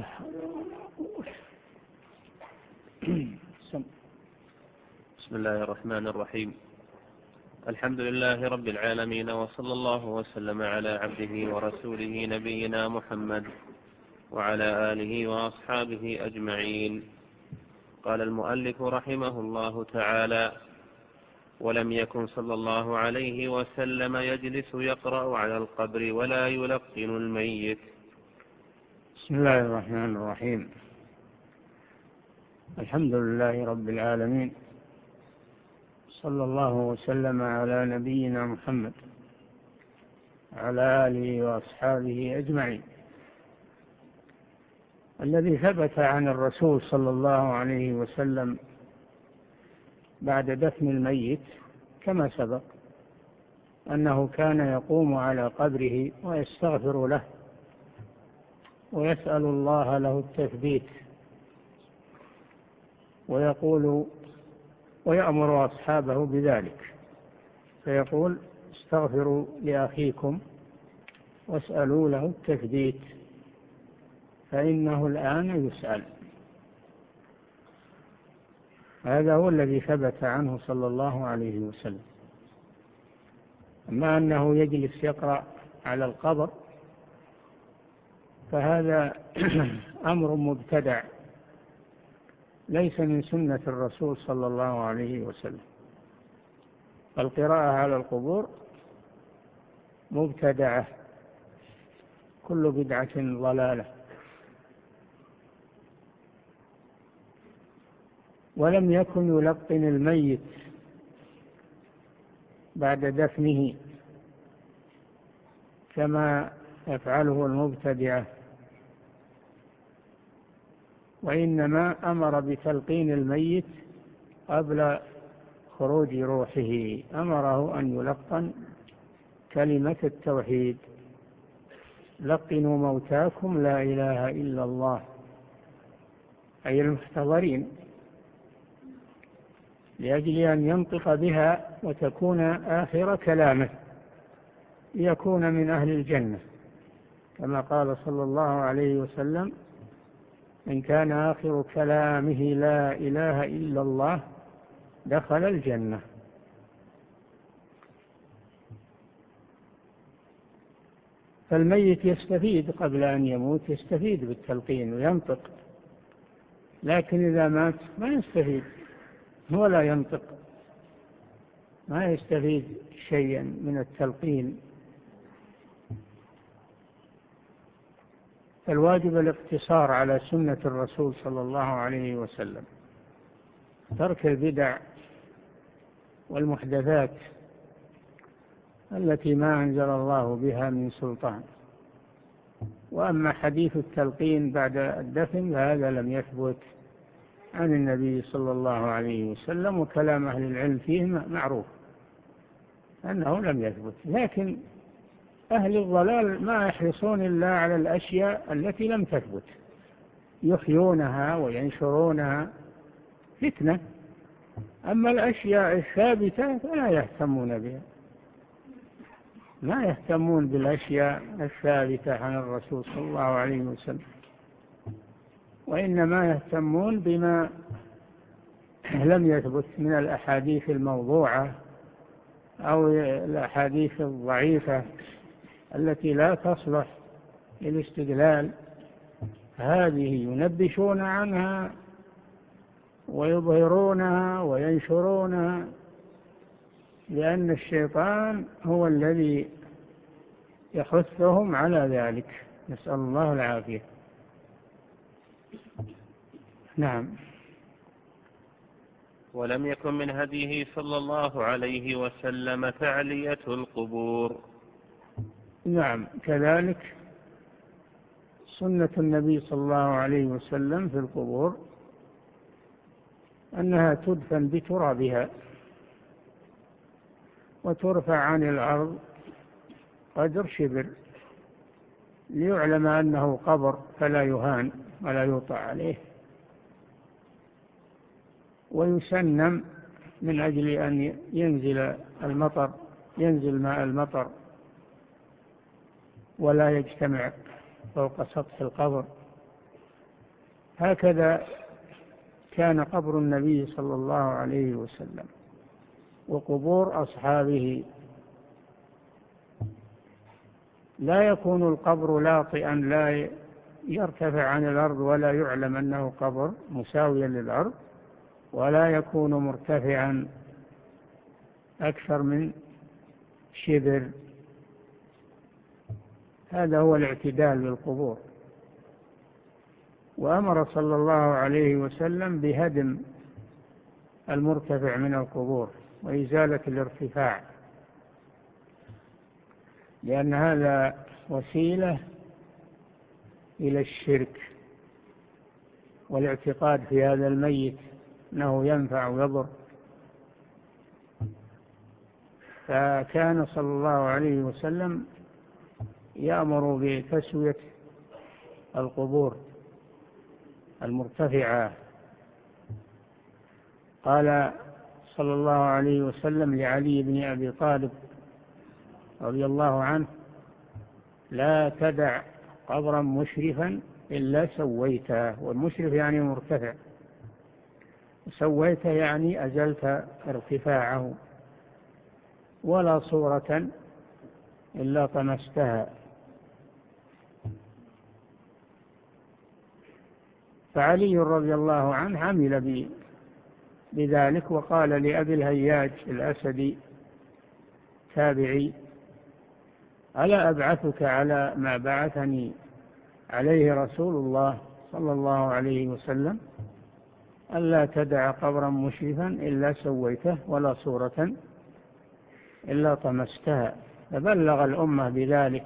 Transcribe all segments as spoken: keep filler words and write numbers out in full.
بسم الله الرحمن الرحيم. الحمد لله رب العالمين، وصلى الله وسلم على عبده ورسوله نبينا محمد وعلى آله وأصحابه أجمعين. قال المؤلف رحمه الله تعالى: ولم يكن صلى الله عليه وسلم يجلس يقرأ على القبر ولا يلقن الميت. بسم الله الرحمن الرحيم. الحمد لله رب العالمين، صلى الله وسلم على نبينا محمد وعلى آله وأصحابه أجمعين. الذي ثبت عن الرسول صلى الله عليه وسلم بعد دفن الميت كما سبق أنه كان يقوم على قبره ويستغفر له ويسأل الله له التثبيت، ويقول ويأمر أصحابه بذلك، فيقول: استغفروا لأخيكم واسألوا له التثبيت فإنه الآن يسأل. هذا هو الذي ثبت عنه صلى الله عليه وسلم. أما أنه يجلس يقرأ على القبر فهذا أمر مبتدع ليس من سنة الرسول صلى الله عليه وسلم. القراءة على القبور مبتدعة، كل بدعة ضلالة. ولم يكن يلقن الميت بعد دفنه كما يفعله المبتدعة، وإنما أمر بتلقين الميت قبل خروج روحه، أمره أن يلقن كلمة التوحيد: لقنوا موتاكم لا إله إلا الله، أي المحتضرين، لأجل أن ينطق بها وتكون آخر كلامه ليكون من أهل الجنة، كما قال صلى الله عليه وسلم: إن كان آخر كلامه لا إله إلا الله دخل الجنة. فالميت يستفيد قبل أن يموت، يستفيد بالتلقين وينطق، لكن إذا مات ما يستفيد ولا ينطق، ما يستفيد شيئا من التلقين. فالواجب الاقتصار على سنة الرسول صلى الله عليه وسلم، ترك البدع والمحدثات التي ما أنزل الله بها من سلطان. وأما حديث التلقين بعد الدفن فهذا لم يثبت عن النبي صلى الله عليه وسلم، وكلام أهل العلم فيه معروف أنه لم يثبت. لكن أهل الضلال ما يحرصون إلا على الأشياء التي لم تثبت، يحيونها وينشرونها فتنة. أما الأشياء الثابتة فلا يهتمون بها، ما يهتمون بالأشياء الثابتة عن الرسول صلى الله عليه وسلم، وإنما يهتمون بما لم يثبت من الأحاديث الموضوعة أو الأحاديث الضعيفة التي لا تصلح للاستدلال. هذه ينبشون عنها ويظهرونها وينشرونها، لأن الشيطان هو الذي يحثهم على ذلك، نسأل الله العافية. نعم. ولم يكن من هديه صلى الله عليه وسلم تعلية القبور. نعم، كذلك سنة النبي صلى الله عليه وسلم في القبور أنها تدفن بترابها وترفع عن الأرض قدر شبر، ليعلم أنه قبر فلا يهان ولا يوطأ عليه، ويسنم من أجل أن ينزل المطر، ينزل ماء المطر ولا يجتمع فوق سطح القبر، هكذا كان قبر النبي صلى الله عليه وسلم وقبور أصحابه، لا يكون القبر لاطئا لا يرتفع عن الأرض ولا يعلم أنه قبر مساويا للأرض، ولا يكون مرتفعا أكثر من شبر. هذا هو الاعتدال بالقبور. وأمر صلى الله عليه وسلم بهدم المرتفع من القبور وإزالة الارتفاع، لأن هذا وسيلة إلى الشرك والاعتقاد في هذا الميت أنه ينفع ويضر. فكان صلى الله عليه وسلم يأمر بتسوية القبور المرتفعة. قال صلى الله عليه وسلم لعلي بن أبي طالب رضي الله عنه: لا تدع قبرا مشرفا إلا سويته. والمشرف يعني مرتفع، سويته يعني أزلت ارتفاعه، ولا صورة إلا طمستها. فعلي رضي الله عنه عمل بذلك، وقال لأبي الهياج الأسدي تابعي: ألا أبعثك على ما بعثني عليه رسول الله صلى الله عليه وسلم، ألا تدع قبرا مشرفا إلا سويته ولا صورة إلا طمستها. فبلغ الأمة بذلك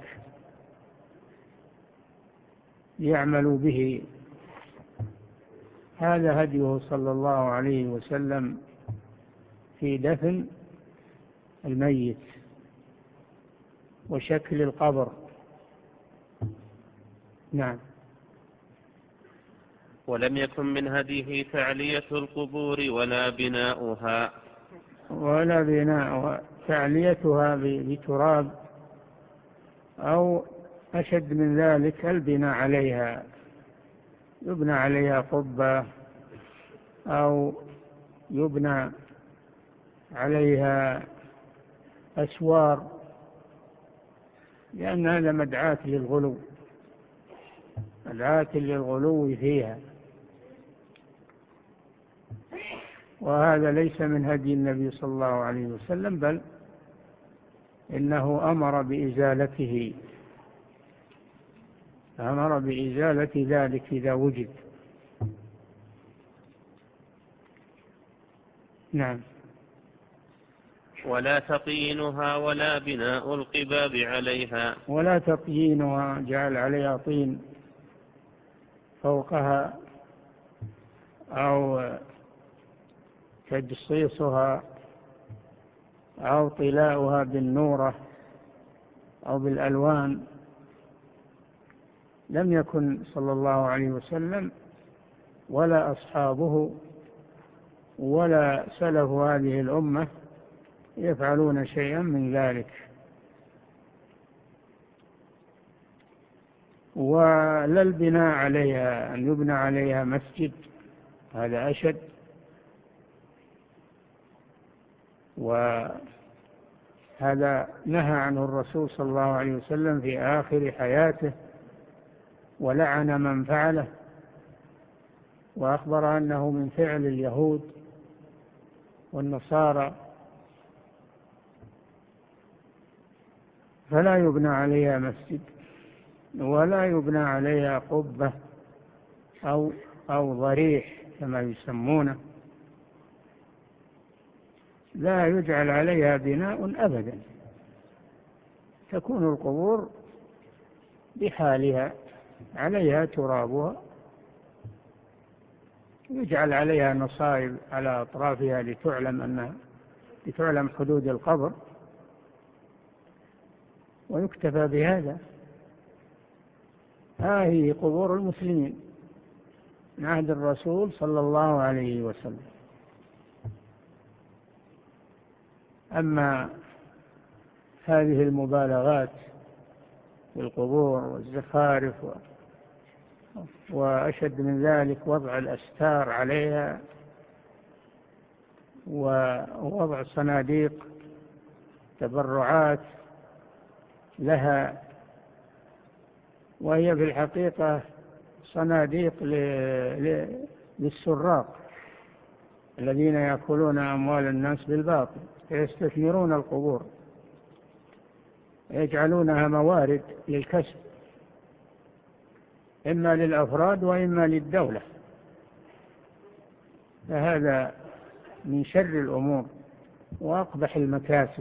ليعملوا به. هذا هديه صلى الله عليه وسلم في دفن الميت وشكل القبر. نعم. ولم يكن من هديه تعلية القبور ولا بناؤها ولا بناؤها تعليتها بتراب، أو أشد من ذلك البناء عليها، يبنى عليها قبة أو يبنى عليها أسوار، لأن هذا مدعاة للغلو مدعاة للغلو فيها، وهذا ليس من هدي النبي صلى الله عليه وسلم، بل إنه أمر بإزالته أمر بإزالة ذلك إذا وجد. نعم. ولا تطينها ولا بناء القباب عليها ولا تطيينها، جعل عليها طين فوقها أو تجصيصها أو طلاؤها بالنورة أو بالألوان. لم يكن صلى الله عليه وسلم ولا أصحابه ولا سلف هذه الأمة يفعلون شيئا من ذلك. ولا البناء عليها، أن يبنى عليها مسجد، هذا أشد. وهذا نهى عنه الرسول صلى الله عليه وسلم في آخر حياته، ولعن من فعله، وأخبر أنه من فعل اليهود والنصارى. فلا يبنى عليها مسجد ولا يبنى عليها قبة أو أو ضريح كما يسمونه، لا يجعل عليها بناء أبدا، تكون القبور بحالها، عليها ترابها، يجعل عليها نصائب على أطرافها لتعلم أنها لتعلم حدود القبر، ويكتفى بهذا. هذه قبور المسلمين من عهد الرسول صلى الله عليه وسلم. أما هذه المبالغات في القبور والزخارف وأشد من ذلك وضع الأستار عليها ووضع صناديق تبرعات لها، وهي في الحقيقة صناديق للسراق الذين يأكلون أموال الناس بالباطل، يستثمرون القبور، يجعلونها موارد للكسب إما للأفراد وإما للدولة، فهذا من شر الأمور وأقبح المكاسب،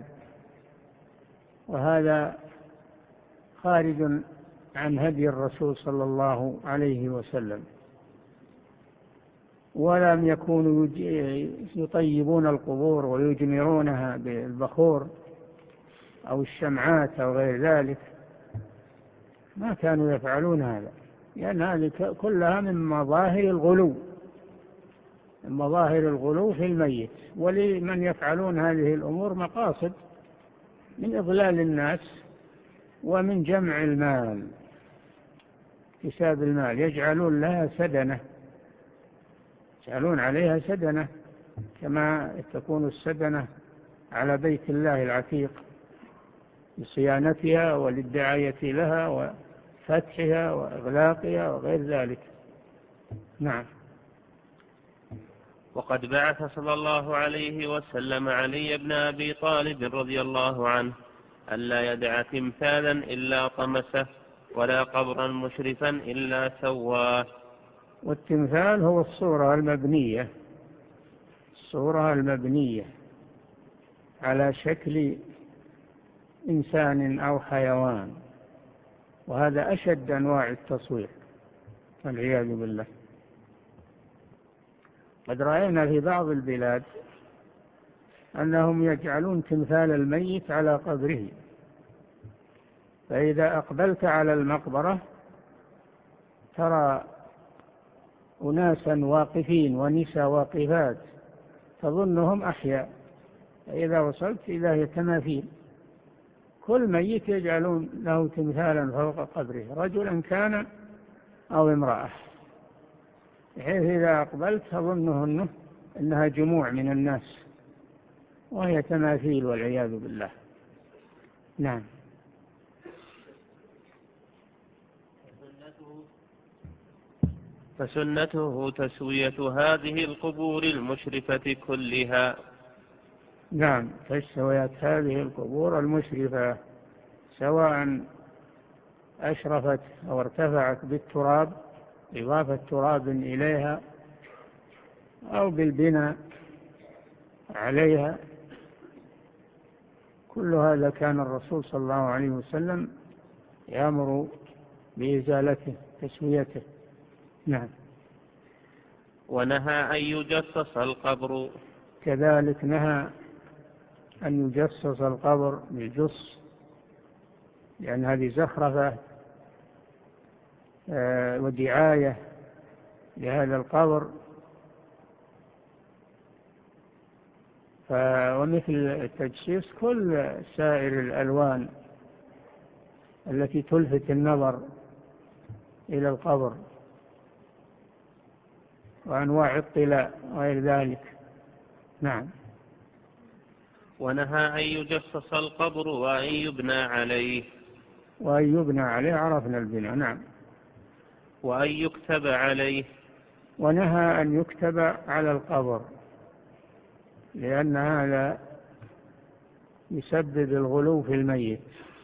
وهذا خارج عن هدي الرسول صلى الله عليه وسلم. ولم يكونوا يطيبون القبور ويجمرونها بالبخور أو الشمعات أو غير ذلك، ما كانوا يفعلون هذا، لأن هذه كلها من مظاهر الغلو، من مظاهر الغلو في الميت. ولمن يفعلون هذه الأمور مقاصد من إضلال الناس ومن جمع المال، حساب المال، يجعلون لها سدنة، يجعلون عليها سدنة كما تكون السدنة على بيت الله العتيق لصيانتها وللدعاية لها وفتحها وإغلاقها وغير ذلك. نعم. وقد بعث صلى الله عليه وسلم علي بن أبي طالب رضي الله عنه ألا يدع تمثالا إلا طمسه ولا قبرا مشرفا إلا سواه. والتمثال هو الصورة المبنية، الصورة المبنية على شكل إنسان أو حيوان، وهذا أشد أنواع التصوير والعياذ بالله. قد رأينا في بعض البلاد أنهم يجعلون تمثال الميت على قبره، فإذا أقبلت على المقبرة ترى أناسا واقفين ونساء واقفات تظنهم أحياء، فإذا وصلت إذا هي تماثيل، كل ميت يجعلون له تمثالا فوق قبره، رجلا كان أو امرأة، بحيث إذا أقبلت تظنه أنها جموع من الناس وهي تماثيل والعياذ بالله. نعم. فسنته تسوية هذه القبور المشرفة كلها. نعم، تسوية هذه القبور المشرفة، سواء أشرفت أو ارتفعت بالتراب، إضافة تراب إليها، أو بالبناء عليها، كل هذا كان الرسول صلى الله عليه وسلم يأمر بإزالته تسويته. نعم. ونهى أن يجصص القبر، كذلك نهى أن يجصص القبر بالجص، لأن هذه زخرفة ودعاية لهذا القبر. ومثل التجسيس كل سائر الألوان التي تلفت النظر إلى القبر وأنواع الطلاء وغير ذلك. نعم. ونهى أن يجصص القبر وأن يبنى عليه، وأن يبنى عليه عرفنا البناء. نعم. وأن يكتب عليه، ونهى أن يكتب على القبر، لأن هذا يسبب الغلو في الميت.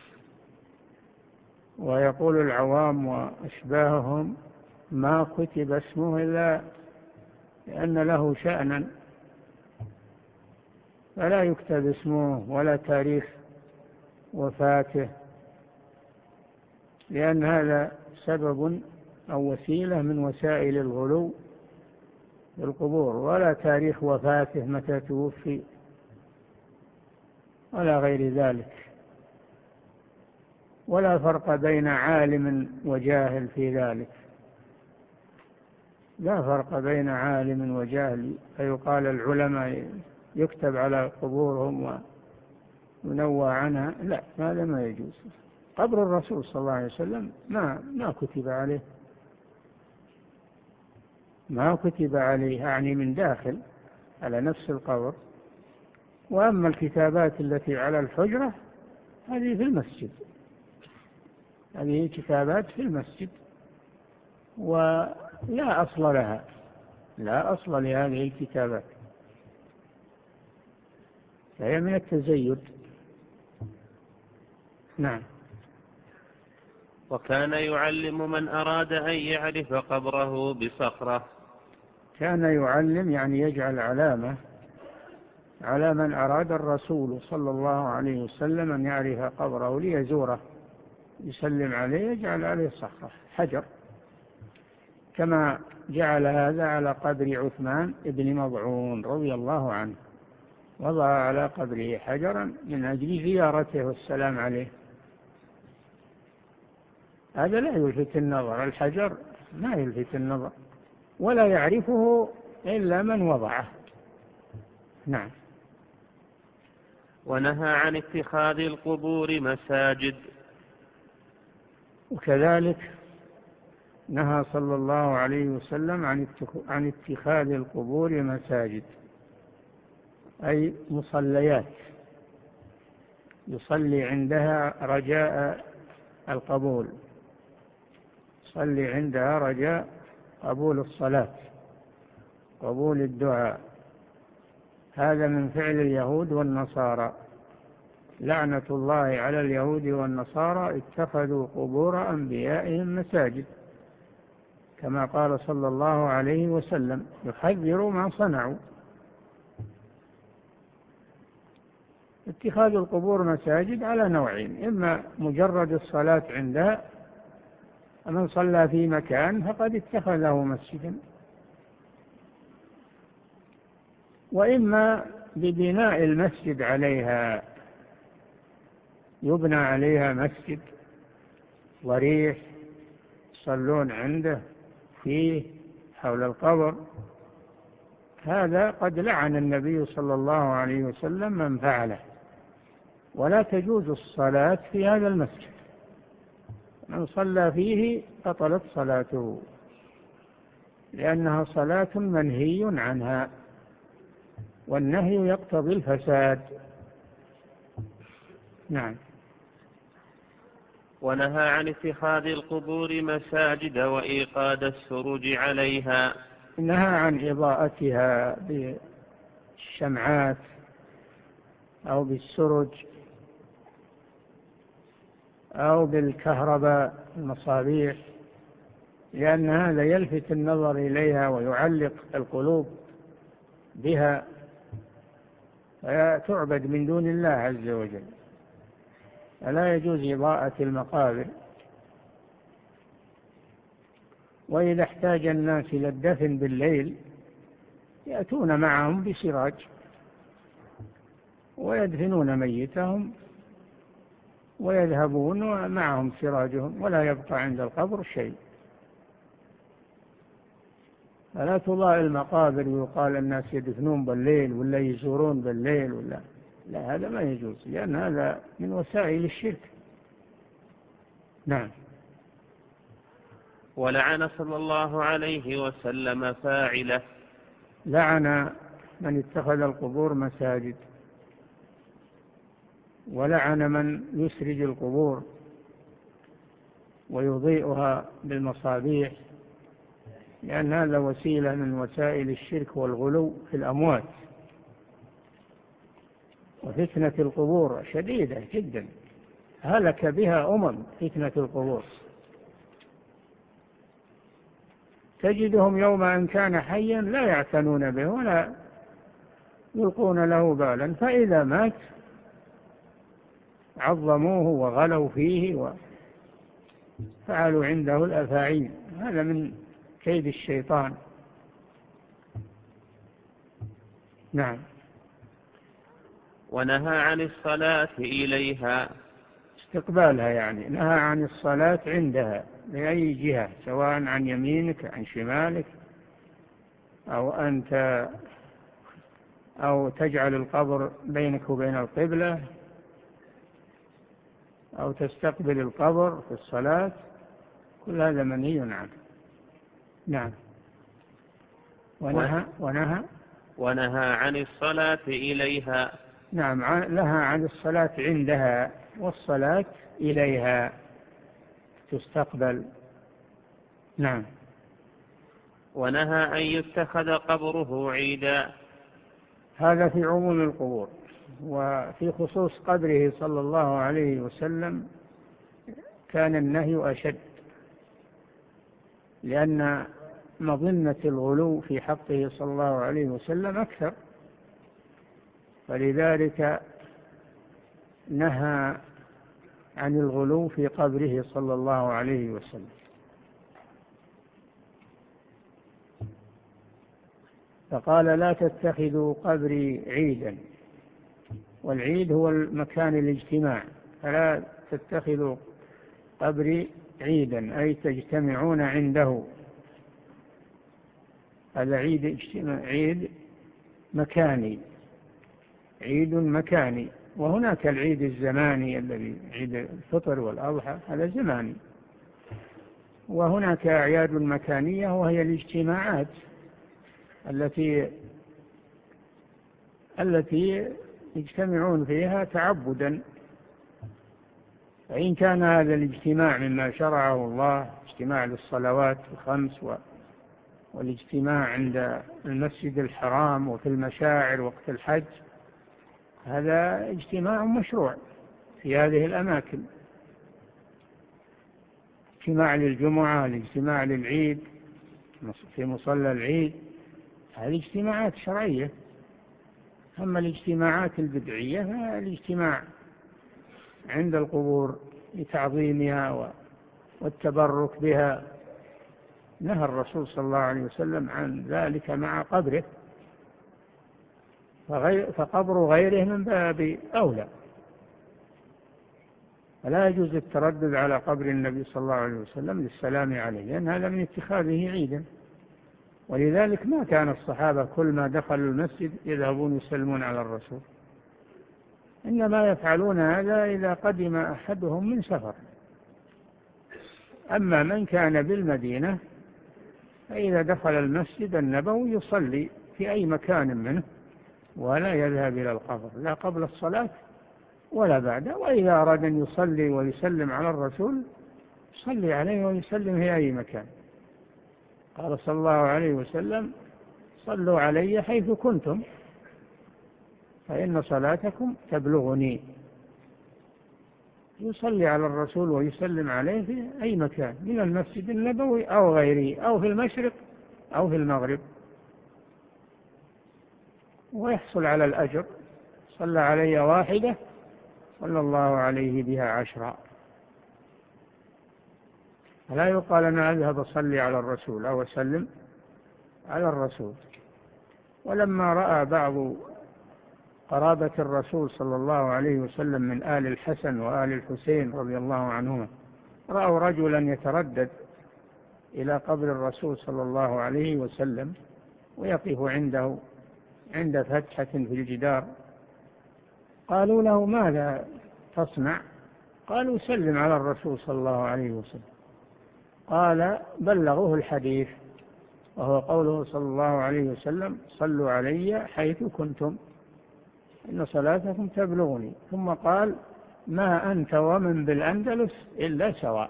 ويقول العوام وأشباههم ما كتب اسمه إلا لأن له شأنا، فلا يكتب اسمه ولا تاريخ وفاته، لأن هذا سبب أو وسيلة من وسائل الغلو في القبور، ولا تاريخ وفاته متى توفي ولا غير ذلك. ولا فرق بين عالم وجاهل في ذلك، لا فرق بين عالم وجاهل فيقال العلماء يكتب على قبورهم وينوى عنها، لا، هذا ما يجوز. قبر الرسول صلى الله عليه وسلم ما ما كتب عليه، ما كتب عليه، يعني من داخل على نفس القبر. وأما الكتابات التي على الحجرة هذه في المسجد، هذه كتابات في المسجد ولا أصل لها، لا أصل لهذه الكتابات، فهي من التزيد. نعم. وكان يعلم من أراد أن يعرف قبره بصخرة. كان يعلم يعني يجعل علامة على من أراد الرسول صلى الله عليه وسلم أن يعرف قبره ليزوره يسلم عليه، يجعل عليه صخرة حجر، كما جعل هذا على قبر عثمان بن مضعون رضي الله عنه، وضع على قبره حجرا من أجل زيارته والسلام عليه. هذا لا يلفت النظر، الحجر ما يلفت النظر ولا يعرفه إلا من وضعه. نعم. ونهى عن اتخاذ القبور مساجد. وكذلك نهى صلى الله عليه وسلم عن اتخاذ القبور مساجد، أي مصليات يصلي عندها رجاء القبول، يصلي عندها رجاء قبول الصلاة، قبول الدعاء. هذا من فعل اليهود والنصارى، لعنة الله على اليهود والنصارى اتخذوا قبور أنبيائهم مساجد، كما قال صلى الله عليه وسلم يحذر ما صنعوا. اتخاذ القبور مساجد على نوعين: إما مجرد الصلاة عندها، من صلى في مكان فقد اتخذه مسجدا، وإما ببناء المسجد عليها، يبنى عليها مسجد ضريح يصلون عنده فيه حول القبر. هذا قد لعن النبي صلى الله عليه وسلم من فعله، ولا تجوز الصلاة في هذا المسجد، من صلى فيه بطلت صلاته، لأنها صلاة منهي عنها، والنهي يقتضي الفساد. نعم. ونهى عن اتخاذ القبور مساجد وإيقاد السروج عليها. نهى عن إضاءتها بالشمعات أو بالسرج أو بالكهرباء المصابيح، لأن هذا يلفت النظر إليها ويعلق القلوب بها، فتعبد من دون الله عز وجل. فلا يجوز إضاءة المقابر. وإذا احتاج الناس إلى الدفن بالليل يأتون معهم بسراج ويدفنون ميتهم ويذهبون ومعهم سراجهم، ولا يبقى عند القبر شيء. فلا تضاء المقابر ويقال الناس يدفنون بالليل ولا يزورون بالليل ولا لا، هذا ما يجوز، لأن هذا من وسائل الشرك. نعم. ولعن صلى الله عليه وسلم فاعله. لعن من اتخذ القبور مساجد، ولعن من يسرج القبور ويضيئها بالمصابيح، لأن هذا وسيلة من وسائل الشرك والغلو في الأموات. وفتنة القبور شديدة جدا، هلك بها أمم فتنة القبور، تجدهم يوم أن كان حيا لا يعتنون به ولا يلقون له بالا، فإذا مات عظموه وغلوا فيه وفعلوا عنده الأفاعيل. هذا من كيد الشيطان. نعم. ونهى عن الصلاة إليها. استقبالها يعني، نهى عن الصلاة عندها بأي جهة، سواء عن يمينك عن شمالك، أو أنت أو تجعل القبر بينك وبين القبلة، أو تستقبل القبر في الصلاة، كل هذا منهي عنه. نعم. ونهى ونهى ونهى عن الصلاة إليها. نعم، لها عن الصلاة عندها والصلاة إليها تستقبل. نعم. ونهى أن يتخذ قبره عيدا. هذا في عموم القبور، وفي خصوص قبره صلى الله عليه وسلم كان النهي أشد، لأن مظنة الغلو في حقه صلى الله عليه وسلم أكثر، فلذلك نهى عن الغلو في قبره صلى الله عليه وسلم. فقال لا تتخذوا قبري عيدا، والعيد هو المكان الاجتماع، فلا تتخذوا قبري عيدا أي تجتمعون عنده. هذا عيد اجتماع، عيد مكاني، عيد مكاني. وهناك العيد الزماني الذي عيد الفطر والأضحى، هذا زماني. وهناك أعياد مكانية وهي الاجتماعات التي التي يجتمعون فيها تعبدا. فإن كان هذا الاجتماع مما شرعه الله، اجتماع للصلوات الخمس والاجتماع عند المسجد الحرام وفي المشاعر وقت الحج، هذا اجتماع مشروع في هذه الأماكن. اجتماع للجمعة، الاجتماع للعيد في مصلى العيد، هذه اجتماعات شرعية. أما الاجتماعات البدعية فالاجتماع عند القبور لتعظيمها والتبرك بها، نهى الرسول صلى الله عليه وسلم عن ذلك مع قبره، فقبر غيره من باب أولى. فلا يجوز التردد على قبر النبي صلى الله عليه وسلم للسلام عليه، لأن هذا من اتخاذه عيدا. ولذلك ما كان الصحابة كل ما دخلوا المسجد يذهبون يسلمون على الرسول، إنما يفعلون هذا إذا قدم أحدهم من سفر. أما من كان بالمدينة فإذا دخل المسجد النبوي يصلي في أي مكان منه، ولا يذهب إلى القبر لا قبل الصلاة ولا بعد. وإذا أراد أن يصلي ويسلم على الرسول يصلي عليه ويسلم في أي مكان. قال صلى الله عليه وسلم صلوا علي حيث كنتم فإن صلاتكم تبلغني. يصلي على الرسول ويسلم عليه في أي مكان من المسجد النبوي أو غيره، أو في المشرق أو في المغرب، ويحصل على الأجر. صلى علي واحدة صلى الله عليه بها عشرا. لا يقال أنا أذهب أصلي على الرسول أو أسلم على الرسول. ولما رأى بعض قرابة الرسول صلى الله عليه وسلم من آل الحسن وآل الحسين رضي الله عنهما، رأوا رجلا يتردد إلى قبر الرسول صلى الله عليه وسلم ويقف عنده عند فتحة في الجدار. قالوا له ماذا تصنع؟ قالوا سلم على الرسول صلى الله عليه وسلم. قال بلغوه الحديث، وهو قوله صلى الله عليه وسلم صلوا علي حيث كنتم إن صلاتكم تبلغني. ثم قال ما أنت ومن بالأندلس إلا سواء.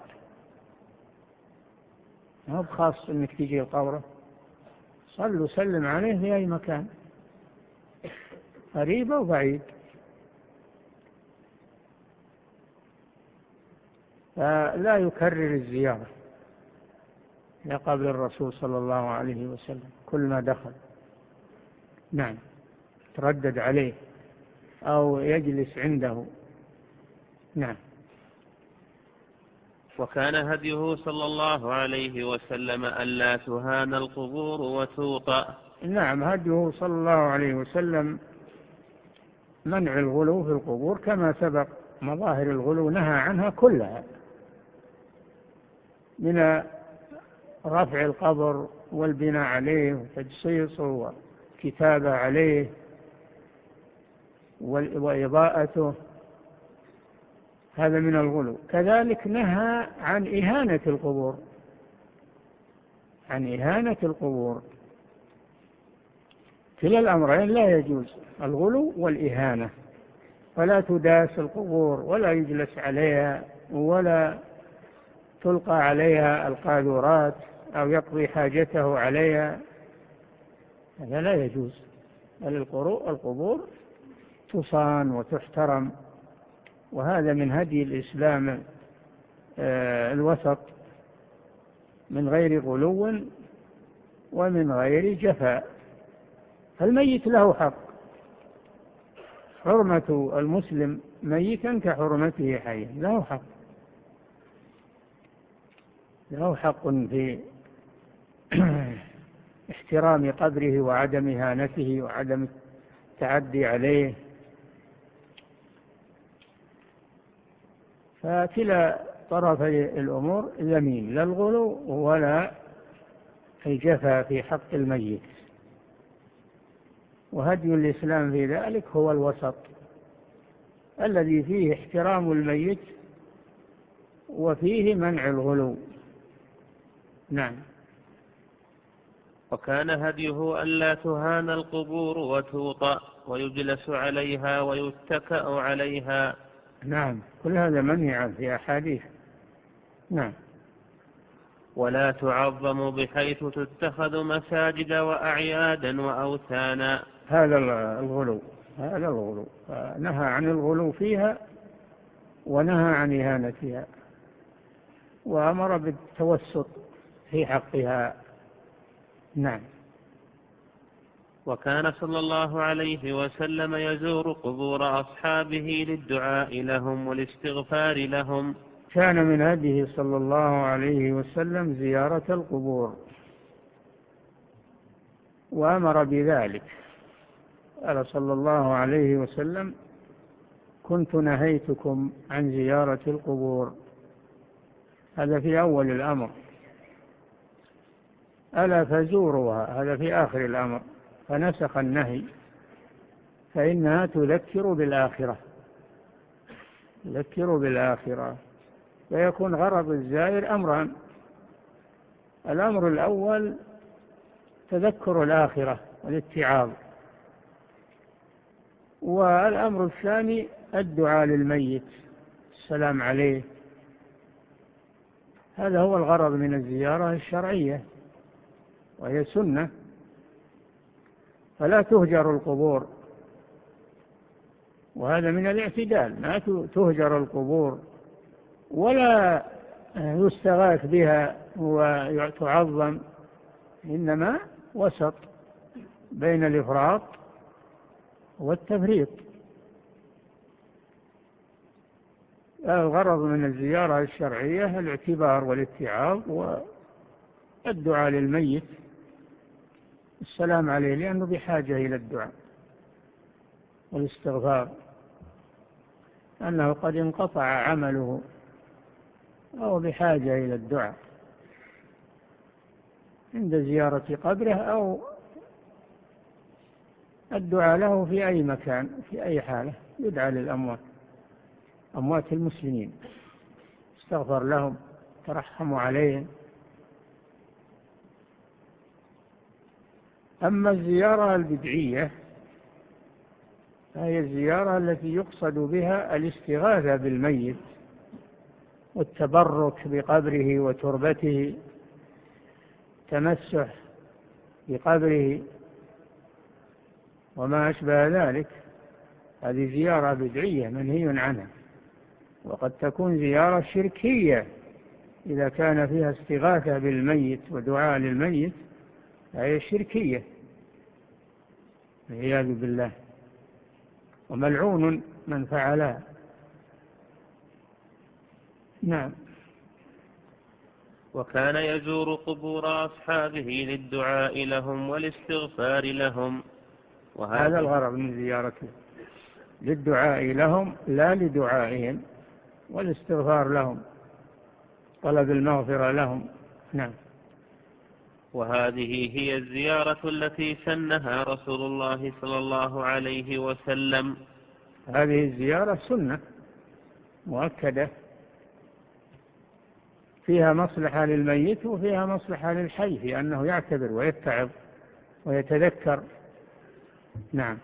ما هو بخاص أنك تجي القبره، صل وسلم عليه في أي مكان، قريب وبعيد. فلا يكرر الزيارة لقبر الرسول صلى الله عليه وسلم كل ما دخل. نعم، تردد عليه أو يجلس عنده. نعم. وكان هديه صلى الله عليه وسلم ألا تهان القبور وتوطأ. نعم، هديه صلى الله عليه وسلم منع الغلو في القبور، كما سبق مظاهر الغلو نهى عنها كلها، من رفع القبر والبناء عليه وتجصيصه والكتابة عليه وإضاءته، هذا من الغلو. كذلك نهى عن إهانة القبور، عن إهانة القبور كلا الأمرين لا يجوز، الغلو والإهانة. فلا تداس القبور ولا يجلس عليها ولا تلقى عليها القاذورات أو يقضي حاجته عليها، هذا لا يجوز. بل القبور تصان وتحترم، وهذا من هدي الإسلام الوسط، من غير غلو ومن غير جفاء. فالميت له حق، حرمة المسلم ميتا كحرمته حيا، له حق، له حق في احترام قبره وعدم إهانته وعدم التعدي عليه. فكلا طرفي الأمور ذميم، لا الغلو ولا الجفا في حق الميت. وهدي الإسلام في ذلك هو الوسط الذي فيه احترام الميت وفيه منع الغلو. نعم. وكان هديه ألا تهان القبور وتوطأ ويجلس عليها ويتكأ عليها. نعم، كل هذا منهي في أحاديث. نعم. ولا تعظم بحيث تتخذ مساجد وأعيادا وأوثانا. هذا الغلو، هذا الغلو، نهى عن الغلو فيها ونهى عن إهانتها، وأمر بالتوسط في حقها. نعم. وكان صلى الله عليه وسلم يزور قبور أصحابه للدعاء لهم والاستغفار لهم. كان من هديه صلى الله عليه وسلم زيارة القبور، وأمر بذلك. قال صلى الله عليه وسلم: كنت نهيتكم عن زيارة القبور. هذا في أول الأمر. ألا فزوروها، هذا في آخر الأمر، فنسخ النهي، فإنها تذكر بالآخرة، تذكر بالآخرة. فيكون غرض الزائر أمران: الأمر الأول تذكر الآخرة والاتعاظ، والأمر الثاني الدعاء للميت، السلام عليه. هذا هو الغرض من الزيارة الشرعية، وهي سنة. فلا تهجر القبور، وهذا من الاعتدال، ما تهجر القبور ولا يستغاث بها وتعظم، إنما وسط بين الإفراط والتفريط. الغرض من الزيارة الشرعية الاعتبار والاتعاظ والدعاء للميت، السلام عليه، لأنه بحاجة إلى الدعاء والاستغفار، أنه قد انقطع عمله أو بحاجة إلى الدعاء عند زيارة قبره، أو الدعاء له في أي مكان في أي حالة. يدعى للأموات، أموات المسلمين، استغفر لهم، ترحموا عليهم. أما الزيارة البدعية فهي الزيارة التي يقصد بها الاستغاثة بالميت والتبرك بقبره وتربته، تمسح بقبره وما أشبه ذلك. هذه زيارة بدعية منهي عنها. وقد تكون زيارة شركية إذا كان فيها استغاثة بالميت ودعاء للميت، فهي شركية والعياذ بالله، وملعون من فعلها. نعم. وكان يزور قبور أصحابه للدعاء لهم والاستغفار لهم. هذا الغرض من زيارته، للدعاء لهم لا لدعائهم، والاستغفار لهم، طلب المغفرة لهم. نعم. وهذه هي الزيارة التي سنها رسول الله صلى الله عليه وسلم. هذه الزيارة سنة مؤكدة، فيها مصلحة للميت وفيها مصلحة للحي، في أنه يعتبر ويتعظ ويتذكر نعم.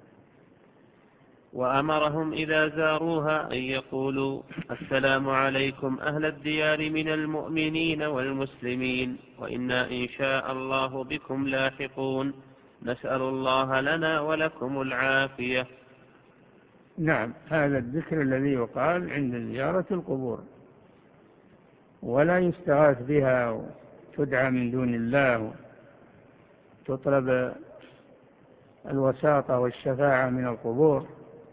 وأمرهم إذا زاروها أن يقولوا السلام عليكم أهل الديار من المؤمنين والمسلمين وإنا إن شاء الله بكم لاحقون نسأل الله لنا ولكم العافية. نعم، هذا الذكر الذي يقال عند زيارة القبور، ولا يستغاث بها وتدعى من دون الله وتطلب الوساطة والشفاعة من القبور،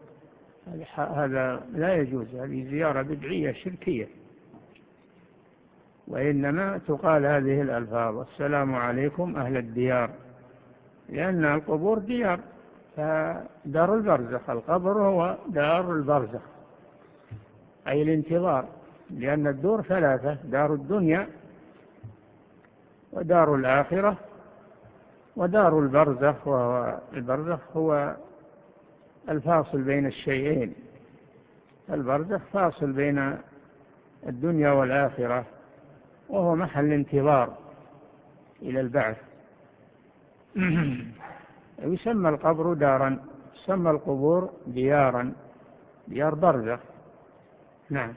هذا لا يجوز، هذه زيارة بدعية شركية. وإنما تقال هذه الألفاظ السلام عليكم أهل الديار، لأن القبور ديار، فدار البرزخ، القبر هو دار البرزخ أي الانتظار، لأن الدور ثلاثة: دار الدنيا ودار الآخرة ودار البرزخ، والبرزخ هو الفاصل بين الشيئين، البرزخ فاصل بين الدنيا والآخرة، وهو محل انتظار إلى البعث. يسمى القبر دارا، يسمى القبور ديارا، ديار برزخ. نعم.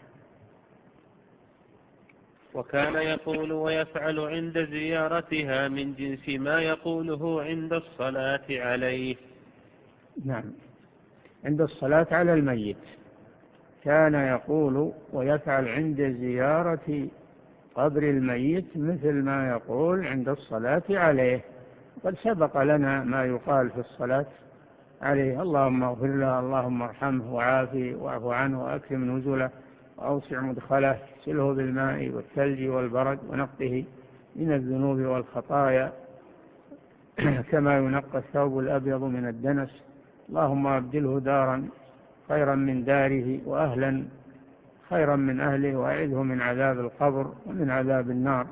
وكان يقول ويفعل عند زيارتها من جنس ما يقوله عند الصلاة عليه. نعم، عند الصلاة على الميت كان يقول ويفعل عند زيارة قبر الميت مثل ما يقول عند الصلاة عليه. قد سبق لنا ما يقال في الصلاة عليه: اللهم اغفر له، اللهم ارحمه وعافه واعف عنه وأكرم نزله وأوسع مدخله، سله بالماء والثلج والبرد ونقه من الذنوب والخطايا كما ينقى الثوب الأبيض من الدنس، اللهم أبدله دارا خيرا من داره وأهلا خيرا من أهله وأعذه من عذاب القبر ومن عذاب النار،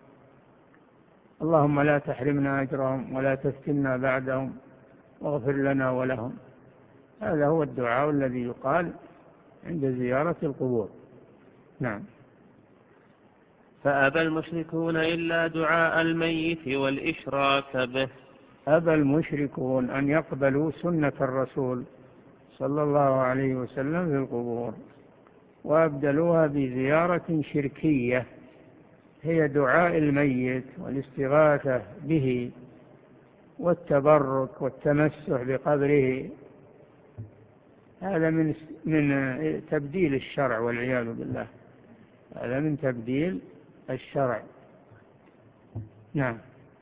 اللهم لا تحرمنا أجرهم ولا تفتنا بعدهم واغفر لنا ولهم. هذا هو الدعاء الذي يقال عند زيارة القبور. نعم. فأبى المشركون إلا دعاء الميت والإشراك به. أبى المشركون أن يقبلوا سنة الرسول صلى الله عليه وسلم في القبور، وأبدلوها بزيارة شركية هي دعاء الميت والاستغاثة به والتبرك والتمسح بقبره. هذا من من تبديل الشرع والعياذ بالله، هذا من تبديل الشرع. نعم.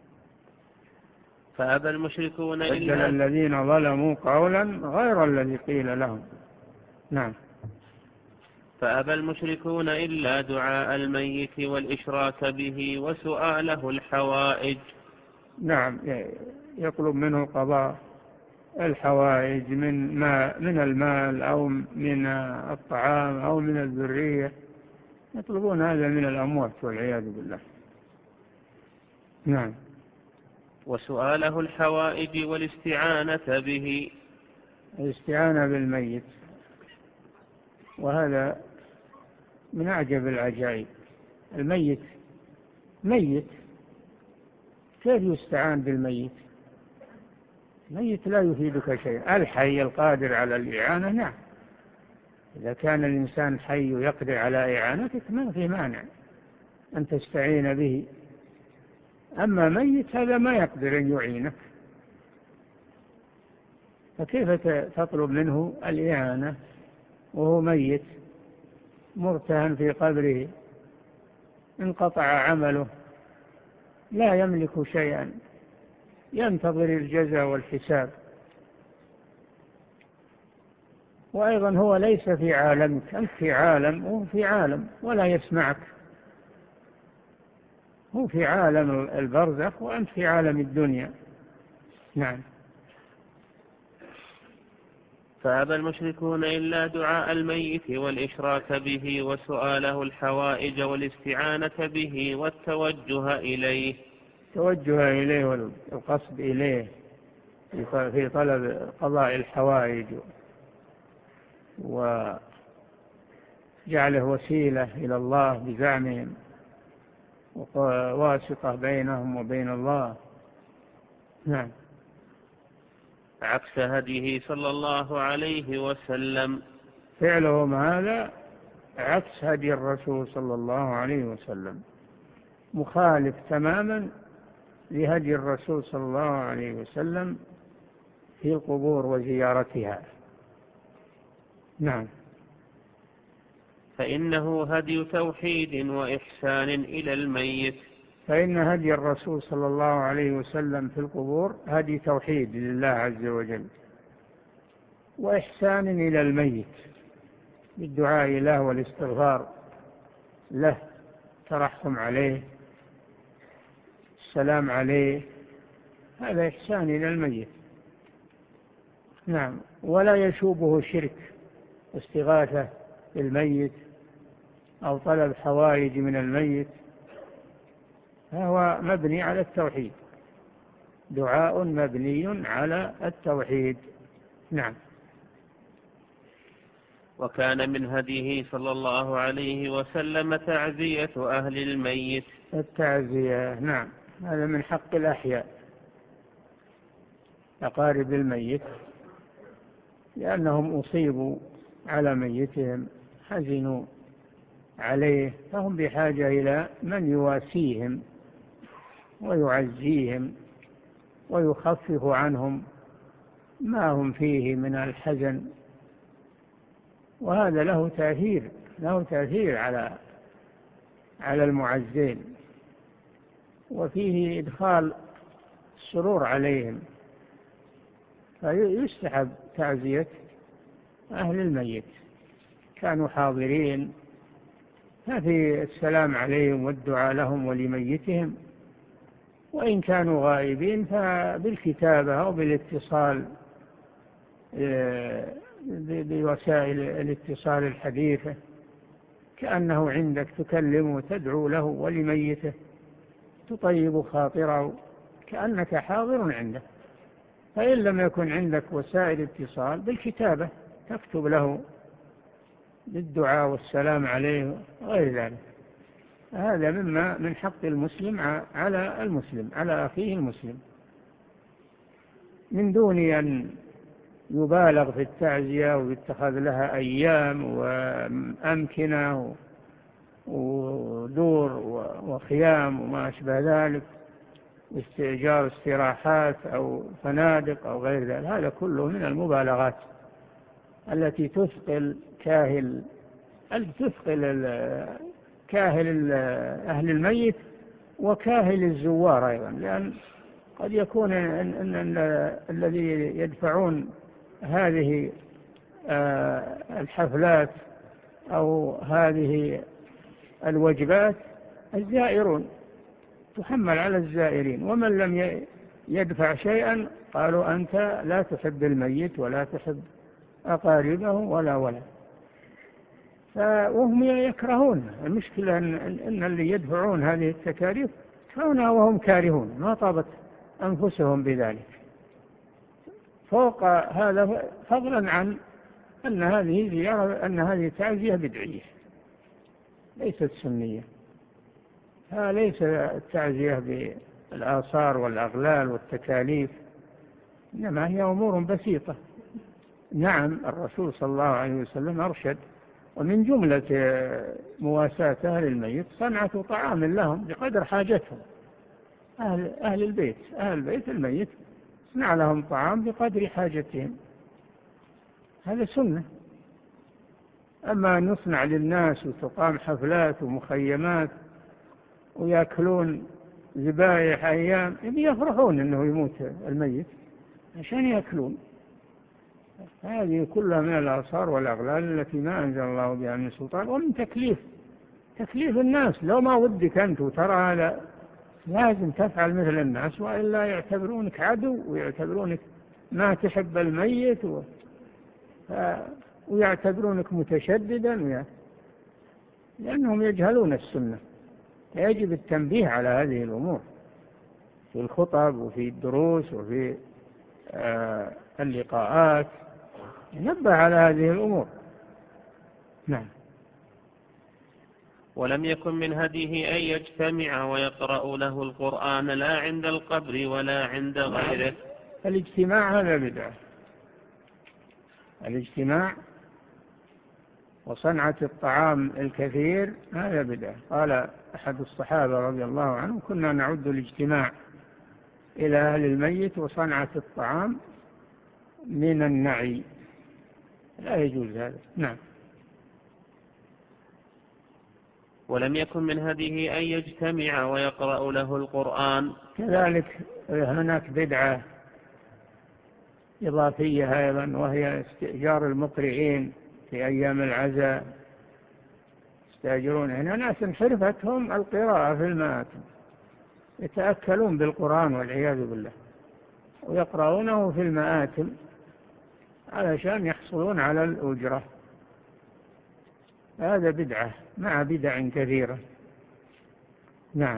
فأبى المشركون بدل إلا الذين ظلموا قولا غير الذي قيل لهم. نعم. فأبى المشركون إلا دعاء الميت والإشراك به وسؤاله الحوائج. نعم، يطلب منه قضاء الحوائج من ما من المال أو من الطعام أو من الذرية، يطلبون هذا من الأموات والعياذ بالله. نعم. وسؤاله الحوائج والاستعانة به. الاستعانة بالميت، وهذا من أعجب العجائب. الميت ميت، كيف يستعان بالميت؟ الميت لا يفيدك شيئا. الحي القادر على الإعانة نعم، إذا كان الإنسان حي يقدر على إعانتك ما في مانع أن تستعين به، أما ميت هذا ما يقدر أن يعينك، فكيف تطلب منه الإعانة وهو ميت مرتهن في قبره انقطع عمله لا يملك شيئا ينتظر الجزاء والحساب، وأيضا هو ليس في عالمك، أنت في عالم وهو في عالم ولا يسمعك، هو في عالم البرزخ وأنت في عالم الدنيا. نعم. فأبى المشركون إلا دعاء الميت والإشراك به وسؤاله الحوائج والاستعانة به والتوجه إليه. توجه إليه والقصد إليه في طلب قضاء الحوائج وجعله وسيلة إلى الله بزعمهم وواسطة بينهم وبين الله. نعم. عكس هديه صلى الله عليه وسلم. فعلهم هذا عكس هدي الرسول صلى الله عليه وسلم، مخالف تماما لهدي الرسول صلى الله عليه وسلم في القبور وزيارتها. نعم. فإنه هدي توحيد وإحسان إلى الميت. فإن هدي الرسول صلى الله عليه وسلم في القبور هدي توحيد لله عز وجل، وإحسان إلى الميت بالدعاء له والاستغفار له، ترحم عليه، السلام عليه، هذا إحسان إلى الميت. نعم. ولا يشوبه شرك، استغاثة بالميت أو طلب حوائج من الميت، فهو مبني على التوحيد، دعاء مبني على التوحيد. نعم. وكان من هديه صلى الله عليه وسلم تعزية أهل الميت. التعزية، نعم، هذا من حق الأحياء، أقارب الميت، لأنهم أصيبوا على ميتهم، حزنوا عليه، فهم بحاجة إلى من يواسيهم ويعزيهم ويخفف عنهم ما هم فيه من الحزن، وهذا له تأثير له تأثير على على المعزين، وفيه إدخال السرور عليهم، فيستحب تعزية أهل الميت، كانوا حاضرين، ففي السلام عليهم والدعاء لهم ولميتهم، وإن كانوا غائبين فبالكتابة أو بالاتصال بوسائل الاتصال الحديثة، كأنه عندك تكلمه وتدعو له ولميته، تطيب خاطره كأنك حاضر عنده. فإن لم يكن عندك وسائل اتصال، بالكتابة تكتب له بالدعاء والسلام عليه وغير ذلك. هذا مما من حق المسلم على المسلم على أخيه المسلم، من دون أن يبالغ في التعزية ويتخذ لها أيام وأمكنة ودور وخيام وما أشبه ذلك، استئجار استراحات أو فنادق أو غير ذلك. هذا كله من المبالغات التي تثقل كاهل تثقل كاهل أهل الميت وكاهل الزوار أيضا، لأن قد يكون أن الذي يدفعون هذه الحفلات أو هذه الوجبات الزائرون، تحمل على الزائرين، ومن لم يدفع شيئا قالوا أنت لا تحب الميت ولا تحب أقاربه ولا ولا وهم يكرهون. المشكلة أن اللي يدفعون هذه التكاليف كونها وهم كارهون، ما طابت أنفسهم بذلك، فوق هذا فضلا عن أن هذه زيارة أن هذه تعزية بدعية ليست سنية. ليس التعزية بالآثار والأغلال والتكاليف، إنما هي أمور بسيطة. نعم، الرسول صلى الله عليه وسلم أرشد، ومن جملة مواساة أهل الميت صنعة طعام لهم بقدر حاجتهم. أهل, أهل البيت أهل البيت الميت صنع لهم طعام بقدر حاجتهم، هذا سنة. أما نصنع للناس وتقام حفلات ومخيمات ويأكلون ذبائح أيام، يفرحون أنه يموت الميت عشان يأكلون، هذه كلها من الآثار والأغلال التي ما أنزل الله بها من سلطان، ومن تكليف تكليف الناس. لو ما ودك أنت وترى هذا لازم تفعل مثل الناس، وإلا يعتبرونك عدو ويعتبرونك ما تحب الميت و... ويعتبرونك متشددا، لأنهم يجهلون السنة. يجب التنبيه على هذه الأمور في الخطب وفي الدروس وفي آه اللقاءات، ينبه على هذه الأمور. نعم. ولم يكن من هديه أن يجتمع ويقرأ له القرآن لا عند القبر ولا عند غيره. الاجتماع هذا بدعة، الاجتماع وصنعة الطعام الكثير هذا بدعة. قال أحد الصحابة رضي الله عنه: كنا نعد الاجتماع إلى أهل الميت وصنعة الطعام من النعي، لا يجوز هذا. نعم. ولم يكن من هديه أن يجتمع ويقرأ له القرآن. كذلك هناك بدعة إضافية أيضا، وهي استئجار المقرئين في أيام العزاء. يستأجرون هنا ناس حرفتهم القراءة في المآتم، يتأكلون بالقرآن والعياذ بالله، ويقرؤونه في المآتم علشان يحصلون على الأجرة. هذا بدعة مع بدع كثيرة. نعم.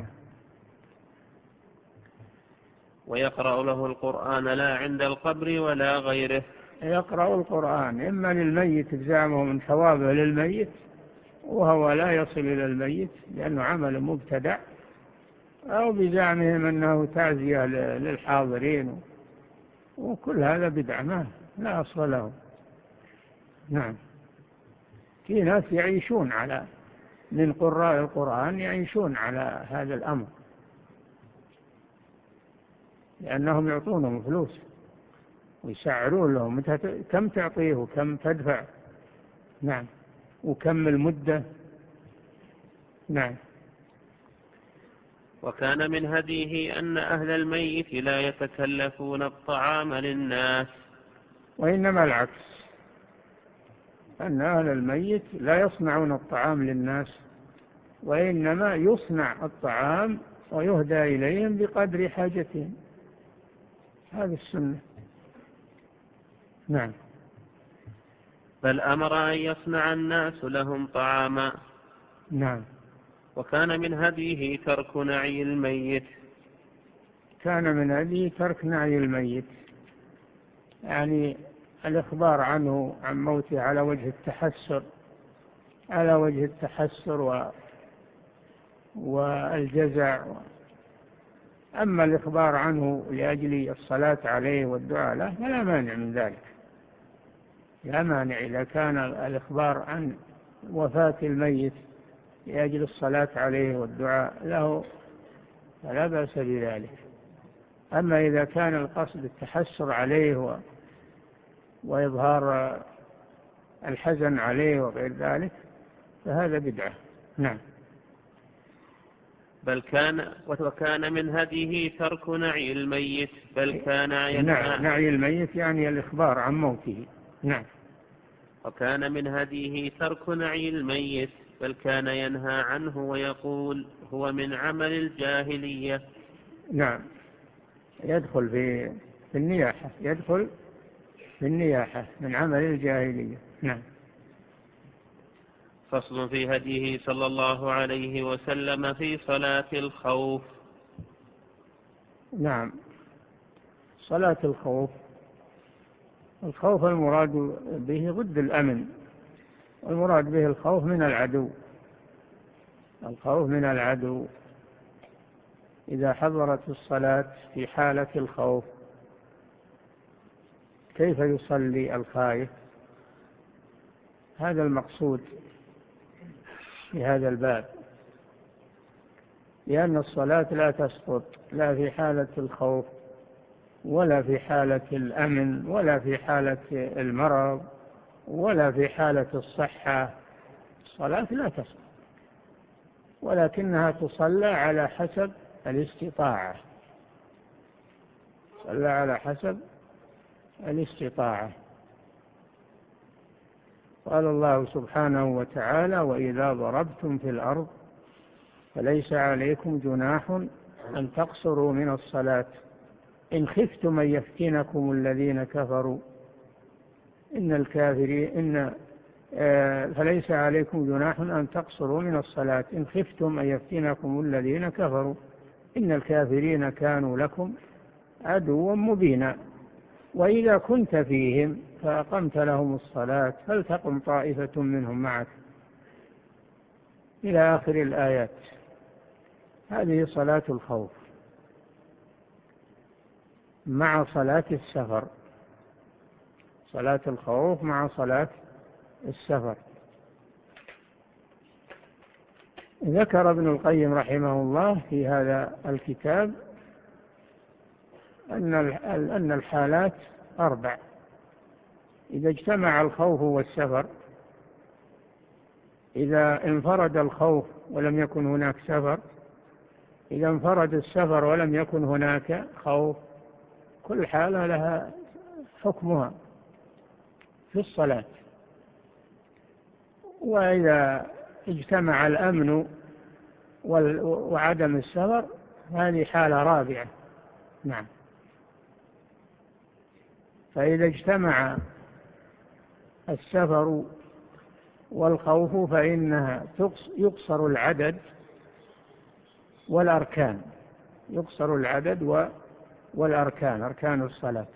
ويقرأ له القرآن لا عند القبر ولا غيره. يقرأ القرآن إما للميت بزعمه من ثوابه للميت، وهو لا يصل إلى الميت لأنه عمل مبتدع، أو بزعمهم أنه تعزية للحاضرين، وكل هذا بدعة ما لا أصل له. نعم. في ناس يعيشون على من قراء القرآن يعيشون على هذا الأمر، لأنهم يعطونهم فلوس ويسعرون لهم كم تعطيه وكم تدفع. نعم. وكم المدة. نعم. وكان من هديه أن أهل الميت لا يتكلفون الطعام للناس، وإنما العكس، أن أهل الميت لا يصنعون الطعام للناس، وإنما يصنع الطعام ويهدى إليهم بقدر حاجتهم. هذه السنة. نعم. بل أمر أن يصنع الناس لهم طعاما. نعم. وكان من هديه ترك نعي الميت. كان من هديه ترك نعي الميت، يعني الإخبار عنه عن موته على وجه التحسر، على وجه التحسر و... والجزع. أما الإخبار عنه لأجل الصلاة عليه والدعاء له فلا مانع من ذلك، لا مانع إذا كان الإخبار عن وفاة الميت لأجل الصلاة عليه والدعاء له فلا بأس بذلك. أما إذا كان القصد التحسر عليه و... وإظهار الحزن عليه وغير ذلك فهذا بدعة. نعم. بل كان وكان من هديه ترك نعي الميت، بل كان ينهى. نعي الميت يعني الإخبار عن موته. نعم. وكان من هديه ترك نعي الميت، بل كان ينهى عنه ويقول هو من عمل الجاهلية. نعم. يدخل في في النياحة، يدخل في النياحة من عمل الجاهلية. نعم. فصل في هديه صلى الله عليه وسلم في صلاة الخوف. نعم. صلاة الخوف، الخوف المراد به ضد الأمن، والمراد به الخوف من العدو، الخوف من العدو. إذا حضرت الصلاة في حالة الخوف كيف يصلي الخائف؟ هذا المقصود في هذا الباب، لأن الصلاة لا تسقط لا في حالة الخوف ولا في حالة الأمن ولا في حالة المرض ولا في حالة الصحة. الصلاة لا تسقط، ولكنها تصلى على حسب الاستطاعة، صلى على حسب الاستطاعة. قال الله سبحانه وتعالى: وإذا ضربتم في الأرض فليس عليكم جناح أن تقصروا من الصلاة إن خفتم أن يفتنكم الذين كفروا إن الكافرين إن فليس عليكم جناح أن تقصروا من الصلاة إن خفتم أن يفتنكم الذين كفروا إن الكافرين كانوا لكم عدوا مبينا وإذا كنت فيهم فأقمت لهم الصلاة فلتقم طائفة منهم معك إلى آخر الآيات. هذه صلاة الخوف. مع صلاة السفر، صلاة الخوف مع صلاة السفر. ذكر ابن القيم رحمه الله في هذا الكتاب أن الحالات أربع: إذا اجتمع الخوف والسفر، إذا انفرد الخوف ولم يكن هناك سفر، إذا انفرد السفر ولم يكن هناك خوف، كل حالة لها حكمها في الصلاة. وإذا اجتمع الأمن وعدم السفر، هذه حالة رابعة. نعم. فإذا اجتمع السفر والخوف فإنها يقصر العدد والأركان، يقصر العدد والأركان، أركان الصلاة.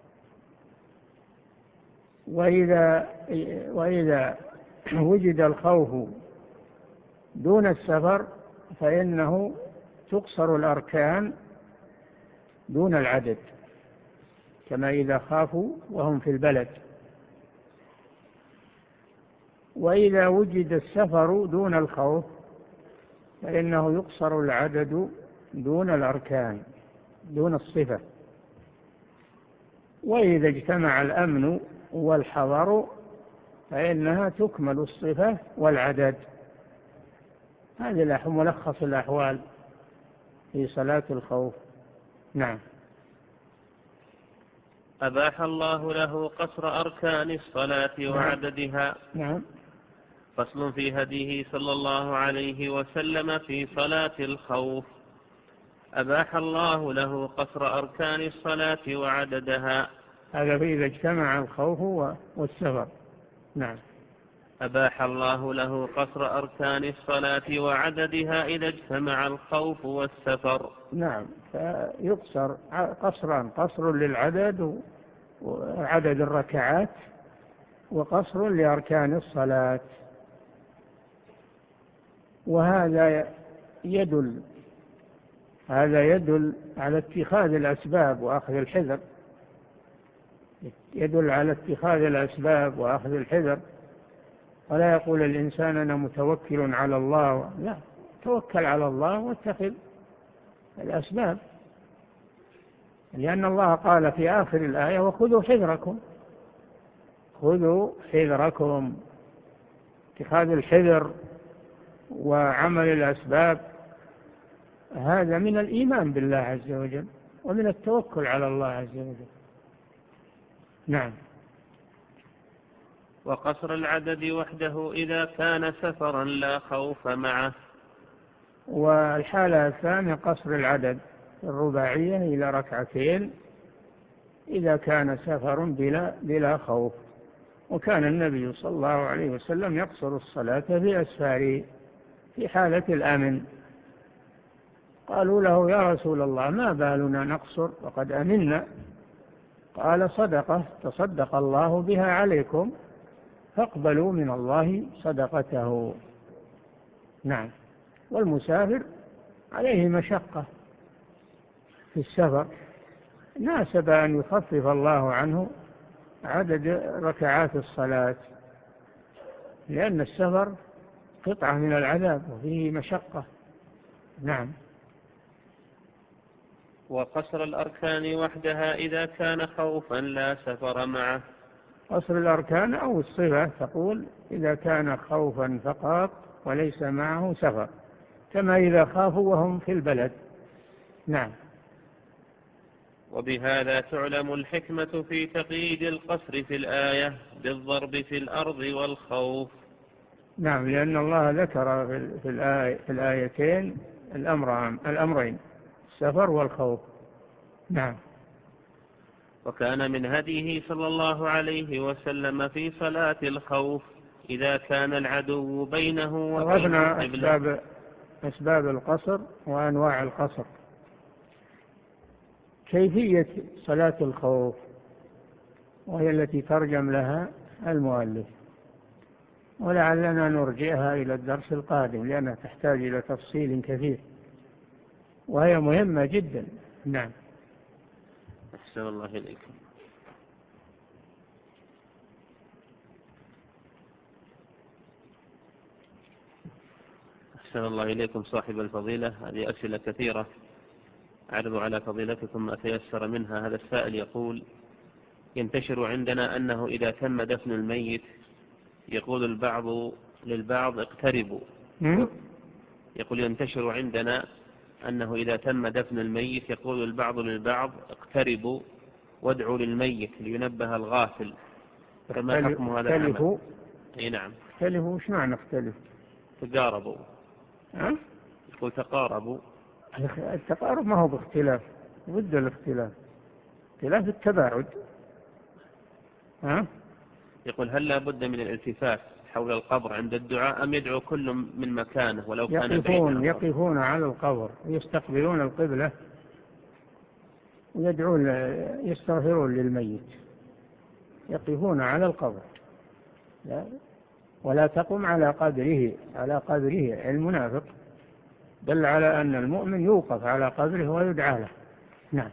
وإذا وإذا وجد الخوف دون السفر فإنه تقصر الأركان دون العدد، كما إذا خافوا وهم في البلد. وإذا وجد السفر دون الخوف فإنه يقصر العدد دون الأركان، دون الصفة. وإذا اجتمع الأمن والحضر فإنها تكمل الصفة والعدد. هذه ملخص الأحوال في صلاة الخوف. نعم. أباح الله له قصر أركان الصلاة وعددها. نعم. فصل في هديه صلى الله عليه وسلم في صلاة الخوف. أباح الله له قصر أركان الصلاة وعددها. هذا إذا اجتمع الخوف والسفر. نعم. أباح الله له قصر أركان الصلاة وعددها إذا اجتمع الخوف والسفر. نعم. فيقصر قصرا: قصر للعدد وعدد الركعات، وقصر لأركان الصلاة. وهذا يدل هذا يدل على اتخاذ الأسباب وأخذ الحذر، يدل على اتخاذ الأسباب وأخذ الحذر. ولا يقول الإنسان أنا متوكل على الله، لا، توكل على الله واتخذ الأسباب، لأن الله قال في آخر الآية: وخذوا حذركم. خذوا حذركم. اتخاذ الحذر وعمل الأسباب هذا من الإيمان بالله عز وجل ومن التوكل على الله عز وجل. نعم. وقصر العدد وحده إذا كان سفرا لا خوف معه. والحالة الثانية قصر العدد الرباعية إلى ركعتين إذا كان سفر بلا, بلا خوف. وكان النبي صلى الله عليه وسلم يقصر الصلاة في أسفاره في حالة الأمن. قالوا له: يا رسول الله، ما بالنا نقصر وقد أمنا؟ قال: صدقة تصدق الله بها عليكم، فاقبلوا من الله صدقته. نعم. والمسافر عليه مشقة في السفر، ناسب أن يخفف الله عنه عدد ركعات الصلاة، لأن السفر قطعة من العذاب وفيه مشقة. نعم. وقصر الأركان وحدها إذا كان خوفا لا سفر معه. قصر الأركان أو الصفة تقول إذا كان خوفا فقط وليس معه سفر، كما إذا خافوا وهم في البلد. نعم. وبهذا تعلم الحكمة في تقييد القصر في الآية بالضرب في الأرض والخوف. نعم، لأن الله ذكر في الآية في الآيتين الأمرين: السفر والخوف. نعم. وكان من هديه صلى الله عليه وسلم في صلاة الخوف إذا كان العدو بينه وبين القبلة. أسباب, أسباب القصر وأنواع القصر. كيفية صلاة الخوف وهي التي ترجم لها المؤلف، ولعلنا نرجئها إلى الدرس القادم لأنها تحتاج إلى تفصيل كثير وهي مهمة جدا. نعم. أحسن الله إليكم. أحسن الله إليكم صاحب الفضيلة. هذه أسئلة كثيرة أعرض على فضيلتكم ما تيسر منها. هذا السائل يقول: ينتشر عندنا أنه إذا تم دفن الميت يقول البعض للبعض اقتربوا. يقول ينتشر عندنا أنه إذا تم دفن الميت يقول البعض للبعض اقتربوا وادعوا للميت لينبه الغافل، فما حكم هذا العمل؟ أي نعم. اختلفوا وش معنى اختلفوا؟ تقاربوا. ها؟ يقول تقاربوا. التقارب ما هو باختلاف، ضد الاختلاف، اختلاف التباعد. ها؟ يقول هل لا بد من الالتفات حول القبر عند الدعاء أم يدعو كل من مكانه ولو كان يقفون يقفون على القبر يستقبلون القبلة ويدعون يستغفرون للميت، يقفون على القبر لا ولا تقم على قبره على قبره. المنافق دل على أن المؤمن يوقف على قبره ويدعى له. نعم.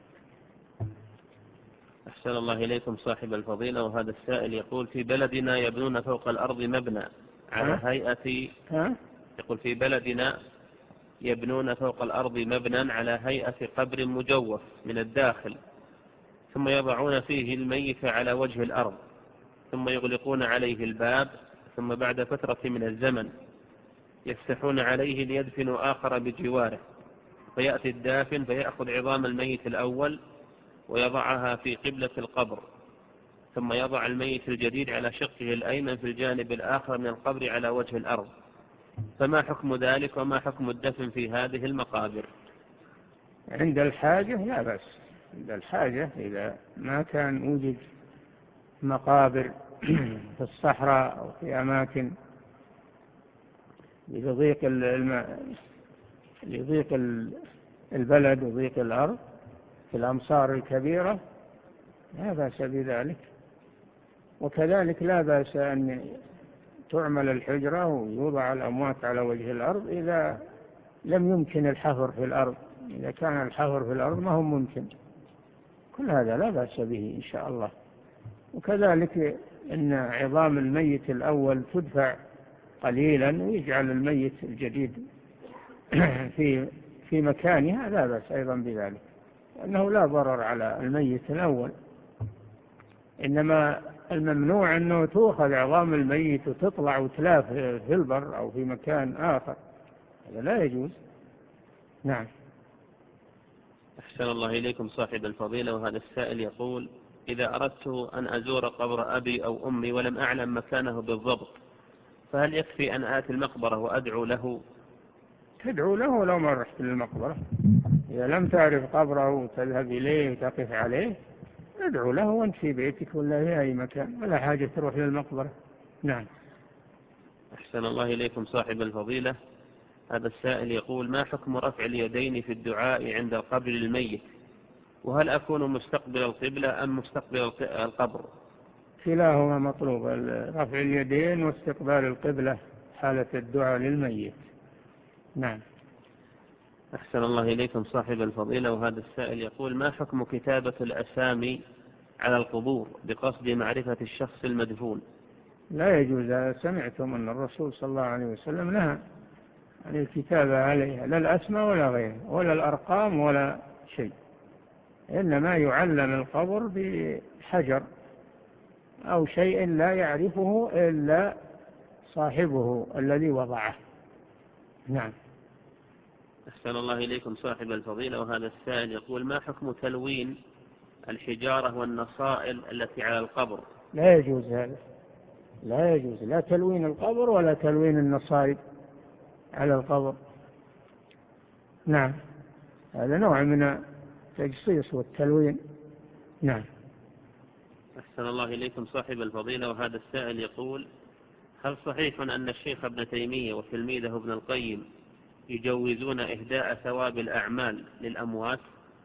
أحسن الله إليكم صاحب الفضيلة. وهذا السائل يقول: في بلدنا يبنون فوق الأرض مبنى على هيئة ها؟ يقول في بلدنا يبنون فوق الأرض مبنى على هيئة قبر مجوف من الداخل، ثم يضعون فيه الميت على وجه الأرض، ثم يغلقون عليه الباب، ثم بعد فترة من الزمن يفتحون عليه ليدفنوا آخر بجواره، فيأتي الدافن فيأخذ عظام الميت الأول ويضعها في قبلة القبر، ثم يضع الميت الجديد على شقه الأيمن في الجانب الآخر من القبر على وجه الأرض، فما حكم ذلك وما حكم الدفن في هذه المقابر؟ عند الحاجة لا بأس، عند الحاجة إذا ما كان وجد مقابر في الصحراء أو في أماكن لضيق الماء لضيق البلد وضيق الأرض في الأمصار الكبيرة لا بأس بذلك. وكذلك لا بأس أن تعمل الحجرة ويوضع الأموات على وجه الأرض إذا لم يمكن الحفر في الأرض. إذا كان الحفر في الأرض ما هو ممكن، كل هذا لا بأس به إن شاء الله. وكذلك أن عظام الميت الأول تدفع قليلا ويجعل الميت الجديد في في مكانها لا بأس أيضا بذلك، لأنه لا ضرر على الميت الأول. إنما الممنوع أنه تؤخذ عظام الميت وتطلع وتلاف في البر أو في مكان آخر، هذا لا يجوز. نعم. أحسن الله إليكم صاحب الفضيلة. وهذا السائل يقول: إذا أردت أن أزور قبر أبي أو أمي ولم أعلم مكانه بالضبط، فهل يكفي أن آتي المقبرة وأدعو له؟ تدعو له لو ما رحت للمقبرة. إذا لم تعرف قبره وتذهب إليه وتقف عليه ادعو له وانت في بيتك ولا في أي مكان، ولا حاجة تروح للمقبرة. نعم. أحسن الله إليكم صاحب الفضيلة. هذا السائل يقول: ما حكم رفع اليدين في الدعاء عند القبر للميت؟ وهل أكون مستقبل القبلة أم مستقبل القبر؟ كلاهما مطلوب، رفع اليدين واستقبال القبلة حالة الدعاء للميت. نعم. أحسن الله إليكم صاحب الفضيلة. وهذا السائل يقول: ما حكم كتابة الأسامي على القبور بقصد معرفة الشخص المدفون؟ لا يجوز. سمعتم أن الرسول صلى الله عليه وسلم نهى عن الكتابة عليها، لا الأسماء ولا غيرها ولا الأرقام ولا شيء، إنما يعلم القبر بحجر أو شيء لا يعرفه إلا صاحبه الذي وضعه. نعم. أحسن الله إليكم صاحب الفضيلة. وهذا السائل يقول: ما حكم تلوين الحجارة والنصائل التي على القبر؟ لا يجوز هذا، لا يجوز، لا تلوين القبر ولا تلوين النصائب على القبر. نعم، هذا نوع من التجصيص والتلوين. نعم. أحسن الله إليكم صاحب الفضيلة. وهذا السائل يقول: هل صحيح أن الشيخ ابن تيمية وتلميذه ابن القيم يجوزون إهداء ثواب الأعمال للأموات؟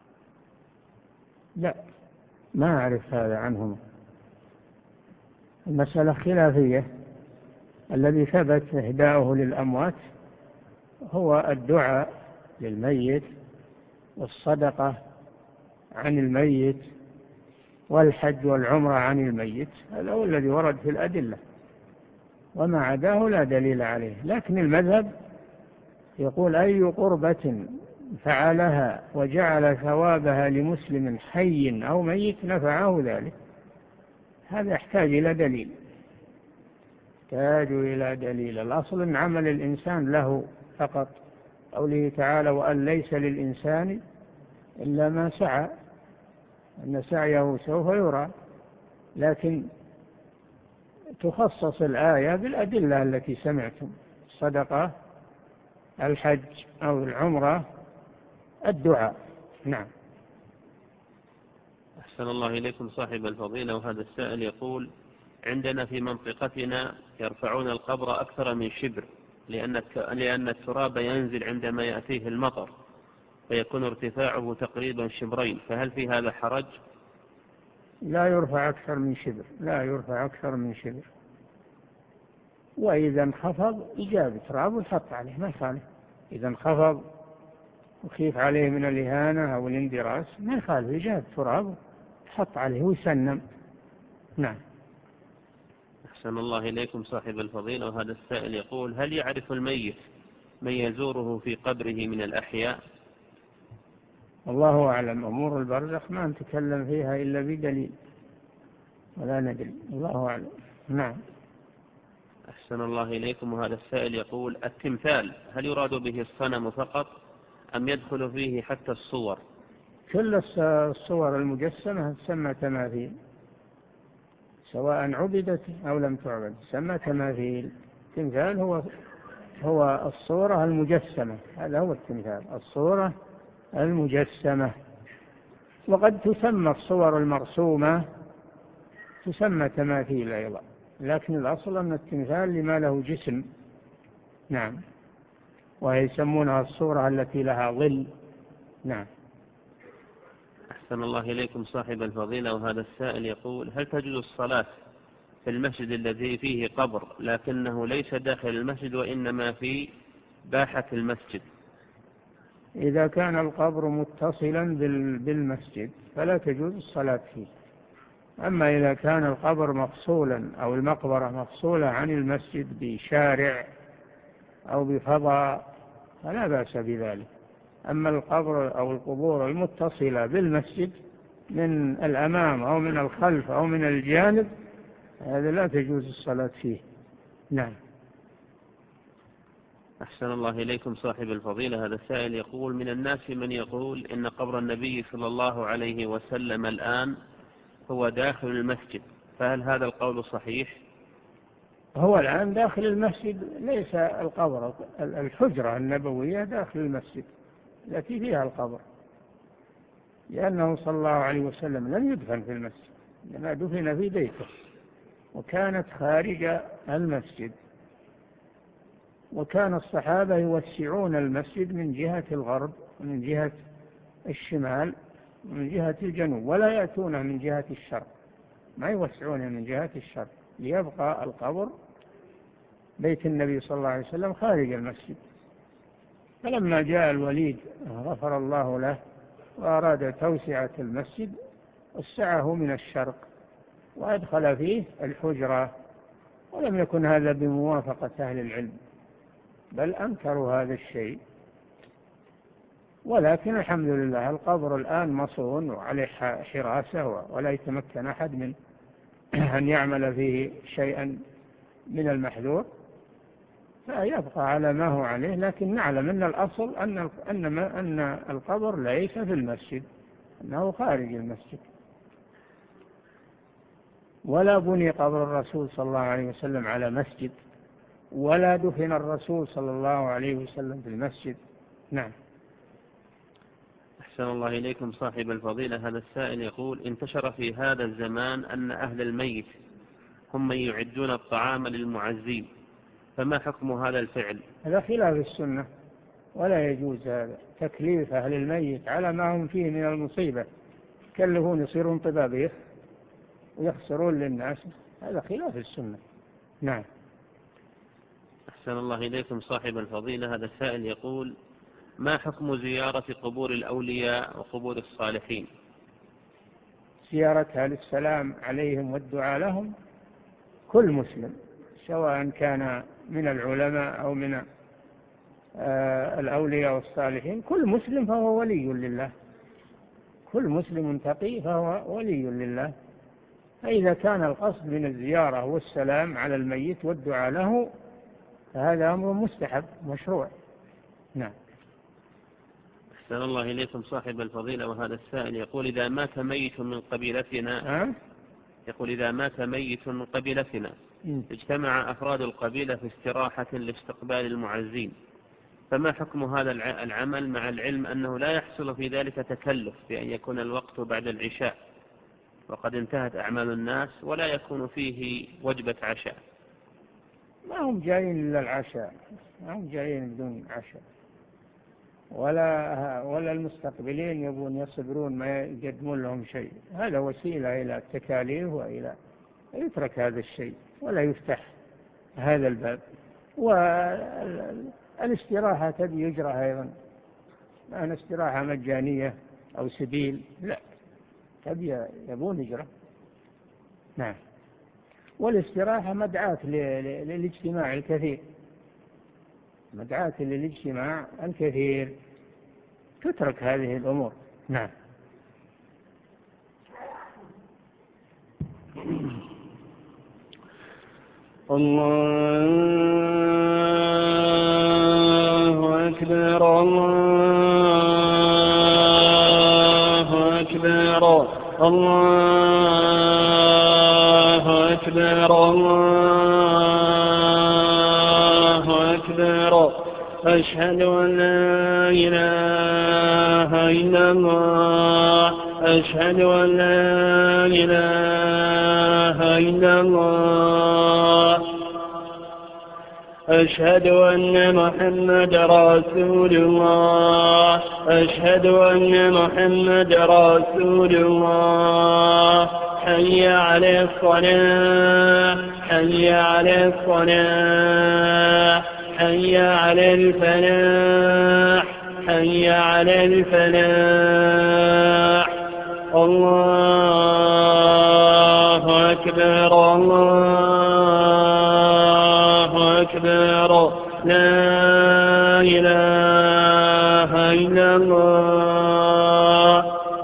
لا، ما أعرف هذا عنهم، المسألة خلافية. الذي ثبت إهداؤه للأموات هو الدعاء للميت والصدقة عن الميت والحج والعمرة عن الميت، هذا هو الذي ورد في الأدلة، وما عداه لا دليل عليه. لكن المذهب يقول أي قربة فعلها وجعل ثوابها لمسلم حي أو ميت نفعه ذلك. هذا يحتاج إلى دليل، يحتاج إلى دليل. الأصل أن عمل الإنسان له فقط، قوله تعالى وأن ليس للإنسان إلا ما سعى، أن سعيه سوف يرى. لكن تخصص الآية بالأدلة التي سمعتم: الصدقة، الحج أو العمرة، الدعاء. نعم. أحسن الله إليكم صاحب الفضيلة. وهذا السائل يقول: عندنا في منطقتنا يرفعون القبر أكثر من شبر، لأن لأن التراب ينزل عندما يأتيه المطر، فيكون ارتفاعه تقريبا شبرين، فهل في هذا حرج؟ لا يرفع أكثر من شبر، لا يرفع أكثر من شبر. وإذا انخفض يجاب تراب ويحط عليه، ما يخالف. إذا انخفض وخيف عليه من الإهانة أو الاندراس ما يخالف، يجاب تراب يحط عليه ويسنم. نعم. أحسن الله إليكم صاحب الفضيلة. وهذا السائل يقول: هل يعرف الميت من يزوره في قبره من الأحياء؟ الله أعلم. أمور البرزخ ما نتكلم فيها إلا بدليل، ولا ندري، الله أعلم. نعم. أحسن الله إليكم. وهذا السائل يقول: التمثال هل يراد به الصنم فقط أم يدخل فيه حتى الصور؟ كل الصور المجسمة تسمى تماثيل، سواء عبدت أو لم تعبد تسمى تماثيل. التمثال هو هو الصورة المجسمة، هذا هو التمثال، الصورة المجسمة. وقد تسمى الصور المرسومة تسمى تماثيل أيضا، لكن الأصل أن التمثال لما له جسم. نعم. ويسمونها الصورة التي لها ظل. نعم. أحسن الله إليكم صاحب الفضيلة. وهذا السائل يقول: هل تجوز الصلاة في المسجد الذي فيه قبر لكنه ليس داخل المسجد وإنما في باحة المسجد؟ إذا كان القبر متصلا بالمسجد فلا تجوز الصلاة فيه. أما إذا كان القبر مفصولا أو المقبرة مفصولة عن المسجد بشارع أو بفضاء فلا بأس بذلك. أما القبر أو القبور المتصلة بالمسجد من الأمام أو من الخلف أو من الجانب هذا لا تجوز الصلاة فيه. نعم. أحسن الله إليكم صاحب الفضيلة. هذا السائل يقول: من الناس من يقول إن قبر النبي صلى الله عليه وسلم الآن هو داخل المسجد، فهل هذا القول صحيح؟ هو الآن داخل المسجد، ليس القبر، الحجرة النبوية داخل المسجد التي فيها القبر، لأنه صلى الله عليه وسلم لم يدفن في المسجد، لما دفن في بيته، وكانت خارج المسجد. وكان الصحابة يوسعون المسجد من جهة الغرب ومن جهة الشمال ومن جهة الجنوب، ولا يأتون من جهة الشرق، ما يوسعون من جهة الشرق، ليبقى القبر بيت النبي صلى الله عليه وسلم خارج المسجد. فلما جاء الوليد غفر الله له وأراد توسعة المسجد وسعه من الشرق وأدخل فيه الحجرة، ولم يكن هذا بموافقة أهل العلم، بل أنكروا هذا الشيء. ولكن الحمد لله القبر الآن مصون وعليه حراسة، ولا يتمكن أحد من أن يعمل فيه شيئا من المحذور، فيبقى على ما هو عليه. لكن نعلم أن الأصل أن أن أن القبر ليس في المسجد، أنه خارج المسجد. ولا بني قبر الرسول صلى الله عليه وسلم على مسجد، ولا دفن الرسول صلى الله عليه وسلم في المسجد. نعم. أحسن الله إليكم صاحب الفضيلة. هذا السائل يقول: انتشر في هذا الزمان أن أهل الميت هم من يعدون الطعام للمعزين، فما حكم هذا الفعل؟ هذا خلاف السنة، ولا يجوز هذا تكليف أهل الميت على ما هم فيه من المصيبة، يكلفون يصيرون طبابيخ ويخسرون للناس، هذا خلاف السنة. نعم. أحسن الله إليكم صاحب الفضيلة. هذا السائل يقول: ما حكم زيارة قبور الأولياء وقبور الصالحين؟ زيارتها للسلام عليهم والدعاء لهم كل مسلم، سواء كان من العلماء أو من الأولياء والصالحين، كل مسلم فهو ولي لله، كل مسلم تقي فهو ولي لله. فإذا كان القصد من الزيارة والسلام على الميت والدعاء له فهذا أمر مستحب مشروع. نعم. أحسن الله إليكم صاحب الفضيلة. وهذا السائل يقول إذا مات ميت من قبيلتنا أه؟ يقول إذا مات ميت من قبيلتنا اجتمع أفراد القبيلة في استراحة لاستقبال المعزين، فما حكم هذا العمل مع العلم أنه لا يحصل في ذلك تكلف بأن يكون الوقت بعد العشاء وقد انتهت أعمال الناس ولا يكون فيه وجبة عشاء؟ ما هم جايين إلا العشاء، ما هم جايين بدون عشاء، ولا ولا المستقبلين يبون يصبرون ما يقدمون لهم شيء. هذا وسيلة إلى التكاليف وإلى يترك هذا الشيء ولا يفتح هذا الباب. والاستراحة تبي يجرى أيضا، لا استراحة مجانية أو سبيل، لا تبي يبون يجرى. نعم. والاستراحة مدعاة للاجتماع الكثير، مدعاة للاجتماع الكثير، تترك هذه الأمور. نعم. الله أكبر الله أكبر الله أكبر الله أكبر. أشهد أن لا إله إلا الله أشهد أن لا إله إلا الله أشهد أن محمد رسول الله أشهد أن محمد رسول الله. حي على الصلاة حي على الصلاة حي على الفلاح حي على الفلاح. الله أكبر الله أكبر. لا إله إلا الله.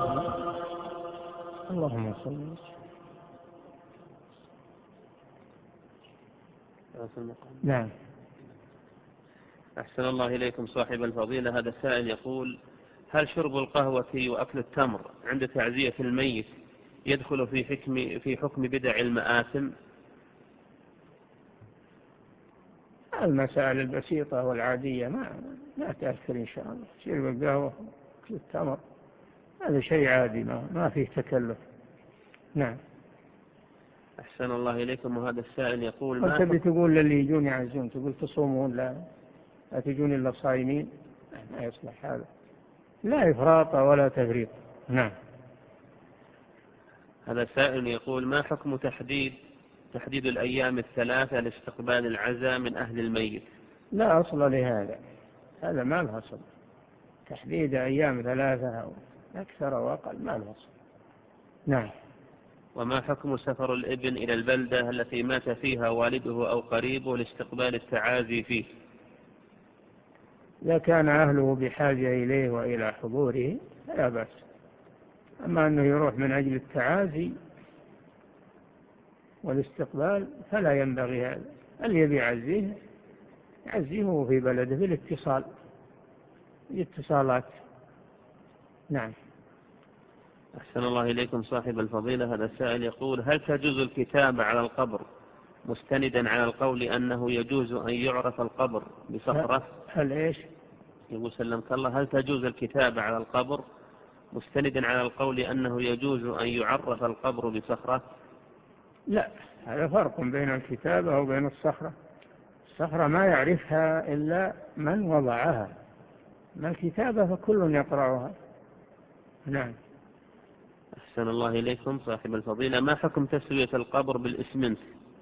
اللهم صل وسلم. نعم. أحسن الله إليكم صاحب الفضيلة. هذا السائل يقول هل شرب القهوة وأكل التمر عند تعزية الميت يدخل في حكم في حكم بدع المآثم؟ المسائل البسيطة والعادية ما لا تأثر إن شاء الله. شرب القهوة وأكل التمر هذا شيء عادي، ما ما فيه تكلف. نعم. أحسن الله إليكم. وهذا السائل يقول ما تبي تقول للي يجون يعزون تقول تصومون؟ لا لا تجون إلا صائمين، ما يصلح هذا، لا إفراط ولا تفريط. نعم. هذا سائل يقول ما حكم تحديد تحديد الأيام الثلاثة لاستقبال العزاء من أهل الميت؟ لا أصل لهذا، هذا ما له أصل، تحديد أيام ثلاثة أو أكثر أو أقل ما له أصل. نعم. وما حكم سفر الابن إلى البلدة التي مات فيها والده أو قريبه لاستقبال التعازي فيه؟ إذا كان أهله بحاجة إليه وإلى حضوره لا بأس، أما أنه يروح من أجل التعازي والاستقبال فلا ينبغي هذا. اللي يبي يعزيه يعزيه في بلده بالاتصال بالاتصالات. نعم. أحسن الله إليكم صاحب الفضيلة. هذا السائل يقول هل تجوز الكتابة على القبر مستندا على القول أنه يجوز أن يعرف القبر بصخرة؟ هل إيش؟ يقول سلمك الله هل تجوز الكتابة على القبر مستندا على القول أنه يجوز أن يعرف القبر بصخرة؟ لا، هذا فرق بين الكتابة وبين الصخرة. الصخرة ما يعرفها إلا من وضعها، ما الكتابة فكل يقرأها. نعم. أحسن الله إليكم صاحب الفضيلة. ما حكم تسوية القبر بالإسمنت؟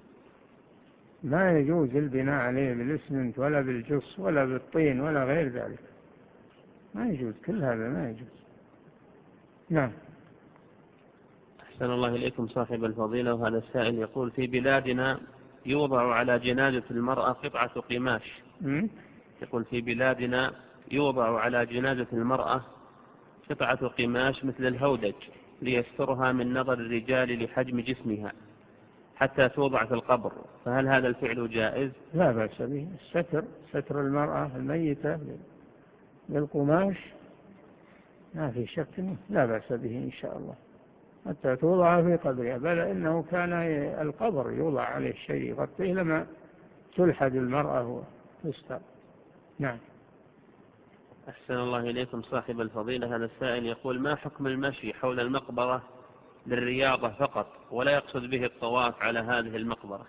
ما يجوز البناء عليه بالإسمنت ولا بالجص ولا بالطين ولا غير ذلك، ما يجوز، كل هذا ما يجوز. نعم. أحسن الله إليكم صاحب الفضيلة، وهذا السائل يقول: في بلادنا يوضع على جنازة المرأة قطعة قماش. يقول: في بلادنا يوضع على جنازة المرأة قطعة قماش مثل الهودج ليسترها من نظر الرجال لحجم جسمها حتى توضع في القبر، فهل هذا الفعل جائز؟ لا بأس به. الستر، ستر المرأة الميتة بالقماش ما في شك، لا بأس به إن شاء الله حتى توضع في قبرها، بل إنه كان القبر يوضع عليه شيء يغطيه لما تلحد المرأة وتستر. نعم. أحسن الله إليكم صاحب الفضيلة، هذا السائل يقول: ما حكم المشي حول المقبرة للرياضة فقط ولا يقصد به الطواف على هذه المقبرة؟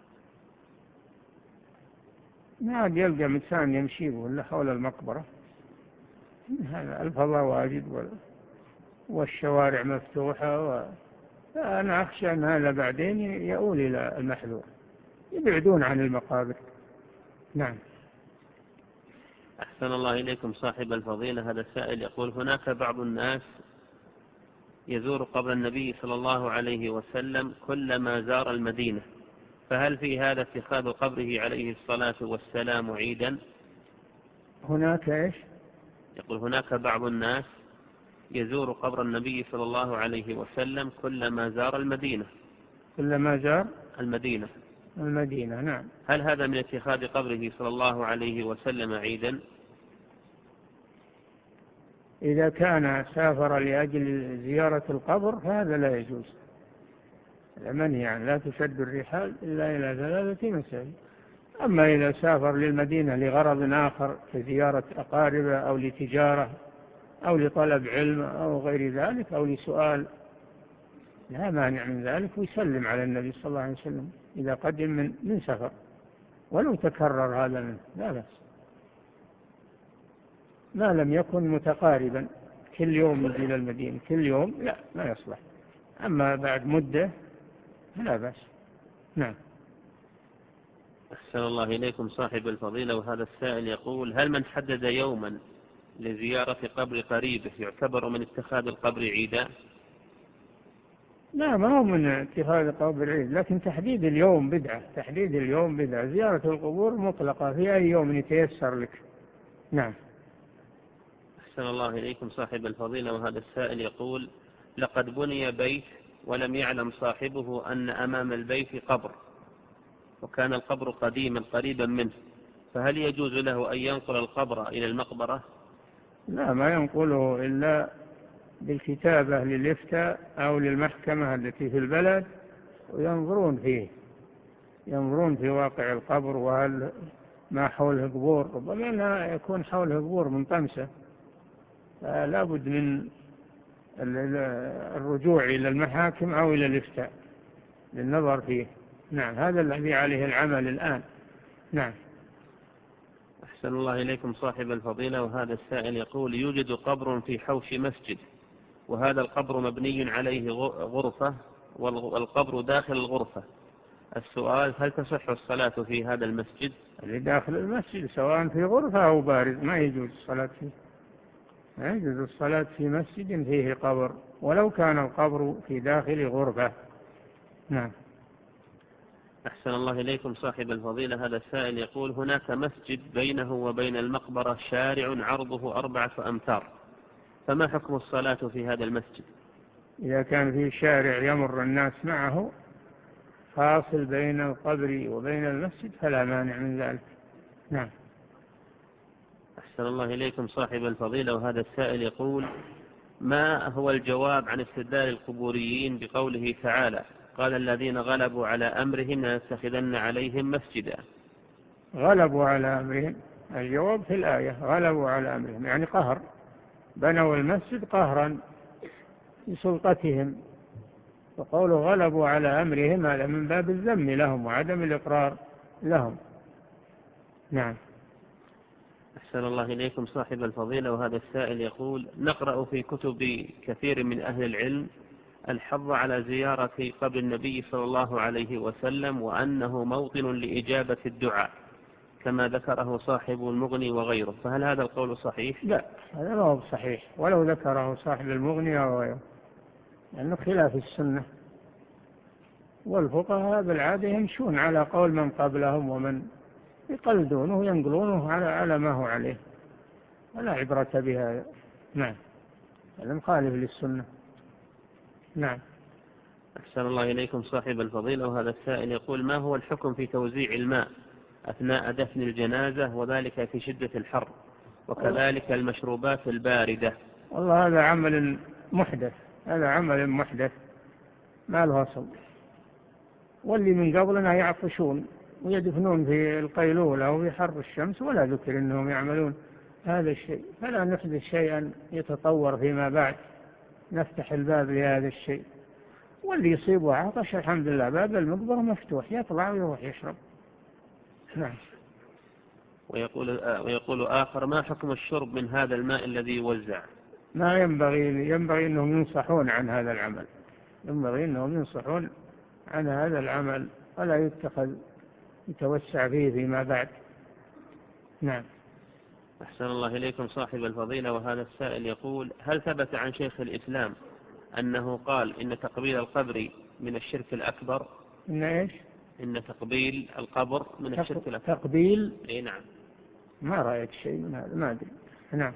ما عاد يلقى إنسان يمشي ولا حول المقبرة، هذا الفضاء واجد والشوارع مفتوحة و... أنا أخشى أن هذا بعدين يؤول إلى المحذور، يبعدون عن المقابر. نعم. أحسن الله إليكم صاحب الفضيلة، هذا السائل يقول: هناك بعض الناس يزور قبر النبي صلى الله عليه وسلم كلما زار المدينة، فهل في هذا اتخاذ قبره عليه الصلاة والسلام عيدا؟ هناك إيش؟ يقول: هناك بعض الناس يزور قبر النبي صلى الله عليه وسلم كلما زار المدينة. كلما زار المدينة المدينة نعم. هل هذا من اتخاذ قبره صلى الله عليه وسلم عيدا؟ إذا كان سافر لأجل زيارة القبر فهذا لا يجوز، المنهي يعني لا تشد الرحال إلا إلى ثلاثة مساجد. أما إذا سافر للمدينة لغرض آخر كزيارة أقاربه أو لتجارة أو لطلب علم أو غير ذلك أو لسؤال، لا مانع من ذلك، ويسلم على النبي صلى الله عليه وسلم إذا قدم من, من سفر ولو تكرر هذا منه، لا بأس ما لم يكن متقاربا كل يوم يجي إلى المدينة كل يوم، لا ما يصلح. أما بعد مدة لا بأس. نعم. أحسن الله إليكم صاحب الفضيلة، وهذا السائل يقول: هل من حدد يوما لزيارة قبر قريبه يعتبر من اتخاذ القبر عيدا؟ لا، ما هو من اتخاذ قبر عيد، لكن تحديد اليوم بدعة، تحديد اليوم بدعة. زيارة القبور مطلقة في أي يوم يتيسر لك. نعم. أحسن الله إليكم صاحب الفضيلة، وهذا السائل يقول: لقد بني بيت ولم يعلم صاحبه أن أمام البيت قبر، وكان القبر قديما قريبا منه، فهل يجوز له أن ينقل القبر إلى المقبرة؟ لا، ما ينقله إلا بالكتابة للإفتاء أو للمحكمة التي في البلد، وينظرون فيه، ينظرون في واقع القبر وهل ما حوله قبور، ربما لا يكون حوله قبور منطمسة، لا بد من الرجوع إلى المحاكم أو إلى الإفتاء للنظر فيه. نعم، هذا الذي عليه العمل الآن. نعم. أحسن الله إليكم صاحب الفضيلة، وهذا السائل يقول: يوجد قبر في حوش مسجد، وهذا القبر مبني عليه غرفة والقبر داخل الغرفة، السؤال: هل تصح الصلاة في هذا المسجد؟ اللي داخل المسجد سواء في غرفة أو بارز ما يجوز الصلاة فيه، ما يجوز الصلاة في مسجد فيه قبر ولو كان القبر في داخل غرفة. نعم. أحسن الله إليكم صاحب الفضيلة، هذا السائل يقول: هناك مسجد بينه وبين المقبرة شارع عرضه أربعة أمتار، فما حكم الصلاة في هذا المسجد؟ إذا كان في شارع يمر الناس معه فاصل بين القبر وبين المسجد فلا مانع من ذلك. نعم. أحسن الله إليكم صاحب الفضيلة، وهذا السائل يقول: ما هو الجواب عن استدلال القبوريين بقوله تعالى: قال الذين غلبوا على أمرهم لنتخذن عليهم مسجدا؟ غلبوا على أمرهم، الجواب في الآية غلبوا على أمرهم يعني قهر، بنوا المسجد قهرا بسلطتهم، وقولوا غلبوا على أمرهم هذا من باب الذم لهم وعدم الإقرار لهم. نعم. أحسن الله إليكم صاحب الفضيلة، وهذا السائل يقول: نقرأ في كتب كثير من أهل العلم الحظ على زيارة قبر النبي صلى الله عليه وسلم، وأنه موطن لإجابة الدعاء كما ذكره صاحب المغني وغيره، فهل هذا القول صحيح؟ لا، هذا ما هو صحيح ولو ذكره صاحب المغني وغيره، لأنه خلاف السنة، والفقهاء بالعادة يمشون على قول من قبلهم ومن يقلدونه وينقلونه على على ما هو عليه، ولا عبرة بهذا. نعم، هذا مخالف للسنة. نعم. أحسن الله إليكم صاحب الفضيلة، وهذا السائل يقول: ما هو الحكم في توزيع الماء أثناء دفن الجنازة وذلك في شدة الحر، وكذلك المشروبات الباردة؟ والله هذا عمل محدث، هذا عمل محدث ما له أصل. واللي من قبلنا يعطشون ويدفنون في القيلولة وفي حر الشمس، ولا ذكر أنهم يعملون هذا الشيء، فلا نحدث شيئا يتطور فيما بعد نفتح الباب لهذا الشيء. واللي يصيبه عطش الحمد لله باب المقبرة مفتوح، يطلع ويروح يشرب. نعم. ويقول, ويقول آخر: ما حكم الشرب من هذا الماء الذي يوزع؟ ما ينبغي ينبغي أنهم ينصحون عن هذا العمل، ينبغي أنهم ينصحون عن هذا العمل ولا يتخذ يتوسع فيه فيما بعد. نعم. أحسن الله إليكم صاحب الفضيلة، وهذا السائل يقول: هل ثبت عن شيخ الإسلام أنه قال إن تقبيل القبر من الشرك الأكبر؟ إن إيش؟ إن تقبيل القبر من الشرك الأكبر. تقبيل؟ أي نعم. ما رأيت شيء من هذا، ما أدري. نعم.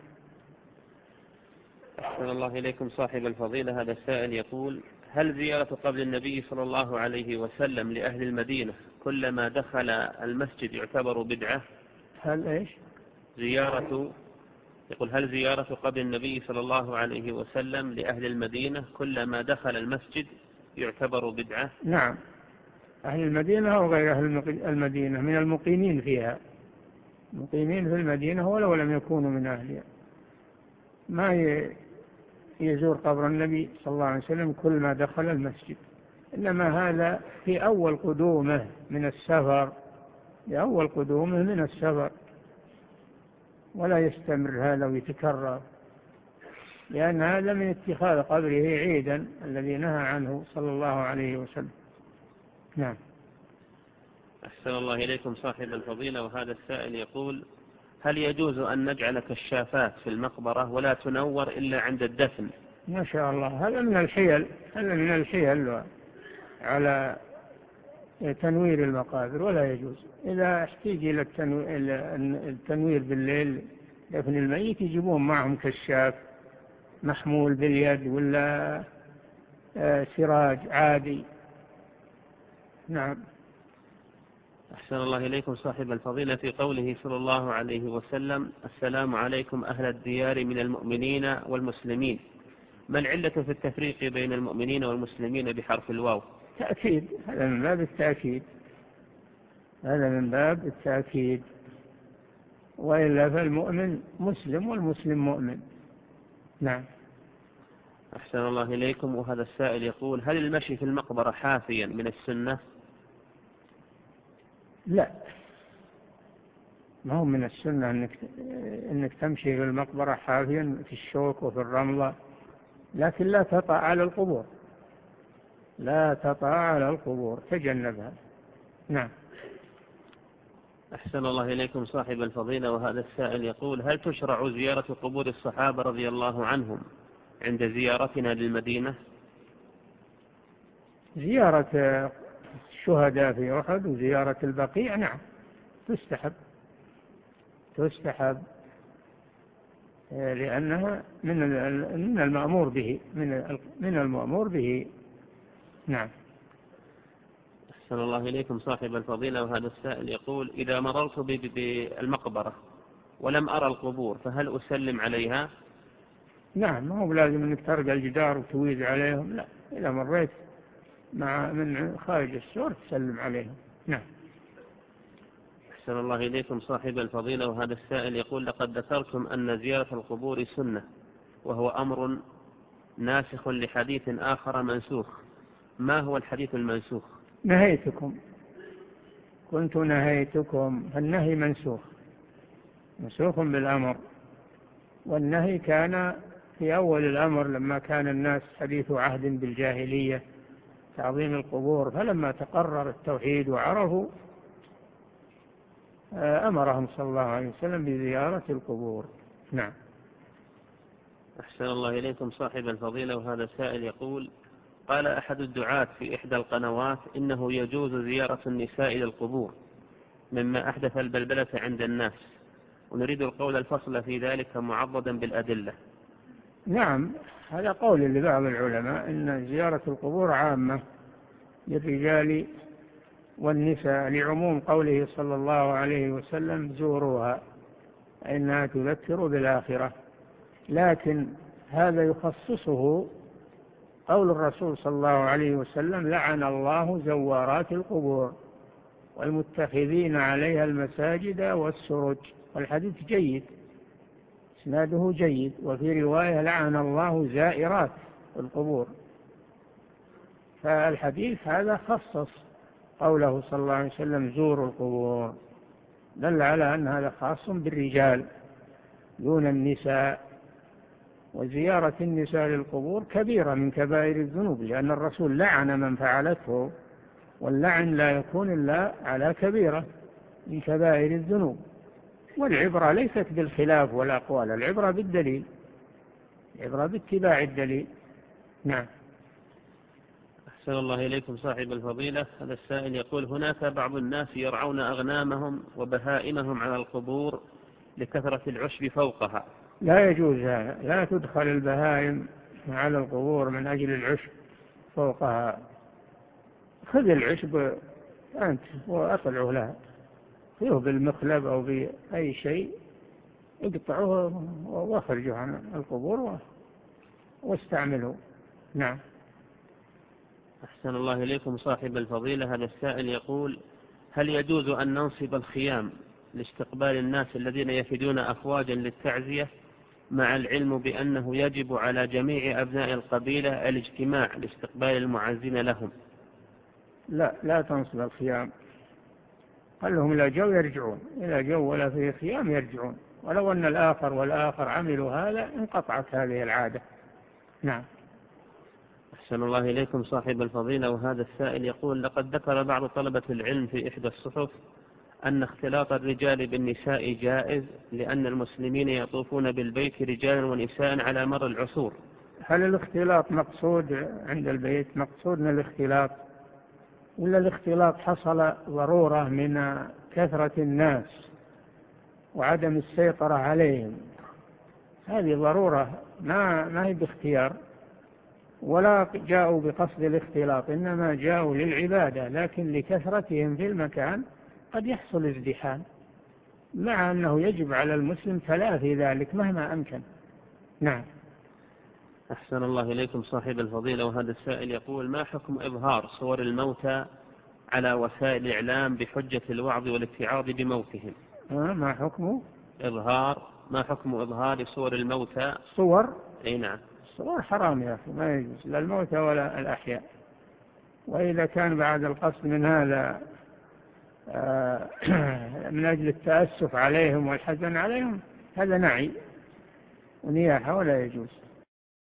أحسن الله إليكم صاحب الفضيلة، هذا السائل يقول: هل زيارة قبر النبي صلى الله عليه وسلم لأهل المدينة كلما دخل المسجد يعتبر بدعة؟ هل إيش؟ زيارة يقول: هل زيارة قبر النبي صلى الله عليه وسلم لأهل المدينة كلما دخل المسجد يعتبر بدعة؟ نعم، أهل المدينة أو غير أهل المدينة من المقيمين فيها، مقيمين في المدينة ولو لم يكونوا من أهلها، ما يزور قبر النبي صلى الله عليه وسلم كل ما دخل المسجد، إنما هذا في أول قدومه من السفر، في أول قدومه من السفر، ولا يستمر هذا ويتكرر، لأن هذا من اتخاذ قبره عيدا الذي نهى عنه صلى الله عليه وسلم. نعم. أحسن الله إليكم صاحب الفضيلة، وهذا السائل يقول: هل يجوز أن نجعل كشافات في المقبرة ولا تنور إلا عند الدفن؟ ما شاء الله، هذا من الحيل، هذا من الحيل على تنوير المقابر، ولا يجوز. إذا احتاج إلى التنوير بالليل دفن الميت يجيبون معهم كشاف محمول باليد ولا سراج عادي. نعم. أحسن الله إليكم صاحب الفضيلة، في قوله صلى الله عليه وسلم: السلام عليكم أهل الديار من المؤمنين والمسلمين، ما العلة في التفريق بين المؤمنين والمسلمين بحرف الواو؟ تأكيد، هذا من باب التأكيد، هذا من باب التأكيد، وإلا فالمؤمن مسلم والمسلم مؤمن. نعم. أحسن الله إليكم، وهذا السائل يقول: هل المشي في المقبرة حافيا من السنة؟ لا، ما هو من السنة أنك, إنك تمشي في المقبرة حافيا في الشوك وفي الرملة، لكن لا تطع على القبور، لا تطع على القبور، تجنبها. نعم. أحسن الله إليكم صاحب الفضيلة، وهذا السائل يقول: هل تشرع زيارة قبور الصحابة رضي الله عنهم عند زيارتنا للمدينة؟ زيارة الشهداء في أحد وزيارة البقيع نعم تستحب، تستحب لأنها من من المأمور به، من من المأمور به. نعم. أحسن الله إليكم صاحب الفضيلة، وهذا السائل يقول: إذا مررت بالمقبرة ولم أرى القبور فهل أسلم عليها؟ نعم، ما هو لازم أنك ترقى الجدار وتويز عليهم، لا، إذا مريت مع من خارج السور تسلم عليهم. نعم. أحسن الله إليكم صاحب الفضيلة، وهذا السائل يقول: لقد ذكرتم أن زيارة القبور سنة وهو أمر ناسخ لحديث آخر منسوخ، ما هو الحديث المنسوخ؟ نهيتكم، كنت نهيتكم، النهي منسوخ، منسوخ بالأمر، والنهي كان في أول الأمر لما كان الناس حديث عهد بالجاهلية تعظيم القبور، فلما تقرر التوحيد وعرفوا أمرهم صلى الله عليه وسلم بزيارة القبور. نعم. أحسن الله إليكم صاحب الفضيلة، وهذا السائل يقول: قال أحد الدعاة في إحدى القنوات إنه يجوز زيارة النساء إلى القبور مما أحدث البلبلة عند الناس، ونريد القول الفصل في ذلك معضدا بالأدلة. نعم، هذا قول لبعض العلماء أن زيارة القبور عامة للرجال والنساء لعموم قوله صلى الله عليه وسلم زوروها إنها تذكر بالآخرة، لكن هذا يخصصه قول الرسول صلى الله عليه وسلم لعن الله زوارات القبور والمتخذين عليها المساجد والسرج، والحديث جيد إسناده جيد. وفي رواية لعن الله زائرات القبور، فالحديث هذا خصص قوله صلى الله عليه وسلم زوروا القبور، دل على أن هذا خاص بالرجال دون النساء. وزيارة النساء للقبور كبيرة من كبائر الذنوب، لأن الرسول لعن من فعلته، واللعن لا يكون إلا على كبيرة من كبائر الذنوب. والعبرة ليست بالخلاف والأقوال، العبرة بالدليل، العبرة باتباع الدليل. نعم. أحسن الله إليكم صاحب الفضيلة. هذا السائل يقول هناك بعض الناس يرعون أغنامهم وبهائمهم على القبور لكثرة العشب فوقها. لا يجوز هذا، لا تدخل البهائم على القبور من أجل العشب فوقها. خذ العشب أنت وأطلعه لها، خذه بالمخلب أو بأي شيء، اقطعه واخرجه عن القبور واستعمله. نعم. أحسن الله إليكم صاحب الفضيلة. هذا السائل يقول هل يجوز أن ننصب الخيام لاستقبال الناس الذين يفدون أفواجا للتعزية، مع العلم بأنه يجب على جميع أبناء القبيلة الاجتماع لاستقبال المعزين لهم؟ لا، لا تنصب الخيام، قال لهم إلى جو يرجعون، إلى جو ولا فيه خيام يرجعون، ولو أن الآخر والآخر عملوا هذا انقطعت هذه العادة. نعم. أحسن الله إليكم صاحب الفضيلة. وهذا السائل يقول لقد ذكر بعض طلبة العلم في إحدى الصحف أن اختلاط الرجال بالنساء جائز، لأن المسلمين يطوفون بالبيت رجالا ونساء على مر العصور. هل الاختلاط مقصود عند البيت، مقصود من الاختلاط، ولا الاختلاط حصل ضرورة من كثرة الناس وعدم السيطرة عليهم؟ هذه ضرورة، ما ما هي باختيار، ولا جاءوا بقصد الاختلاط، إنما جاءوا للعبادة، لكن لكثرتهم في المكان قد يحصل ازدحام، مع أنه يجب على المسلم تلافي ذلك مهما أمكن. نعم. أحسن الله إليكم صاحب الفضيلة. وهذا السائل يقول ما حكم إظهار صور الموتى على وسائل الإعلام بحجة الوعظ والاتعاظ بموتهم؟ ما حكم إظهار ما حكم إظهار صور الموتى؟ صور؟ أي نعم. الصور حرام يا أخي، ما يجوز لا الموتى ولا الأحياء. وإذا كان بعد القصد من هذا من أجل التأسف عليهم والحزن عليهم، هذا نعي ونياحة ولا يجوز.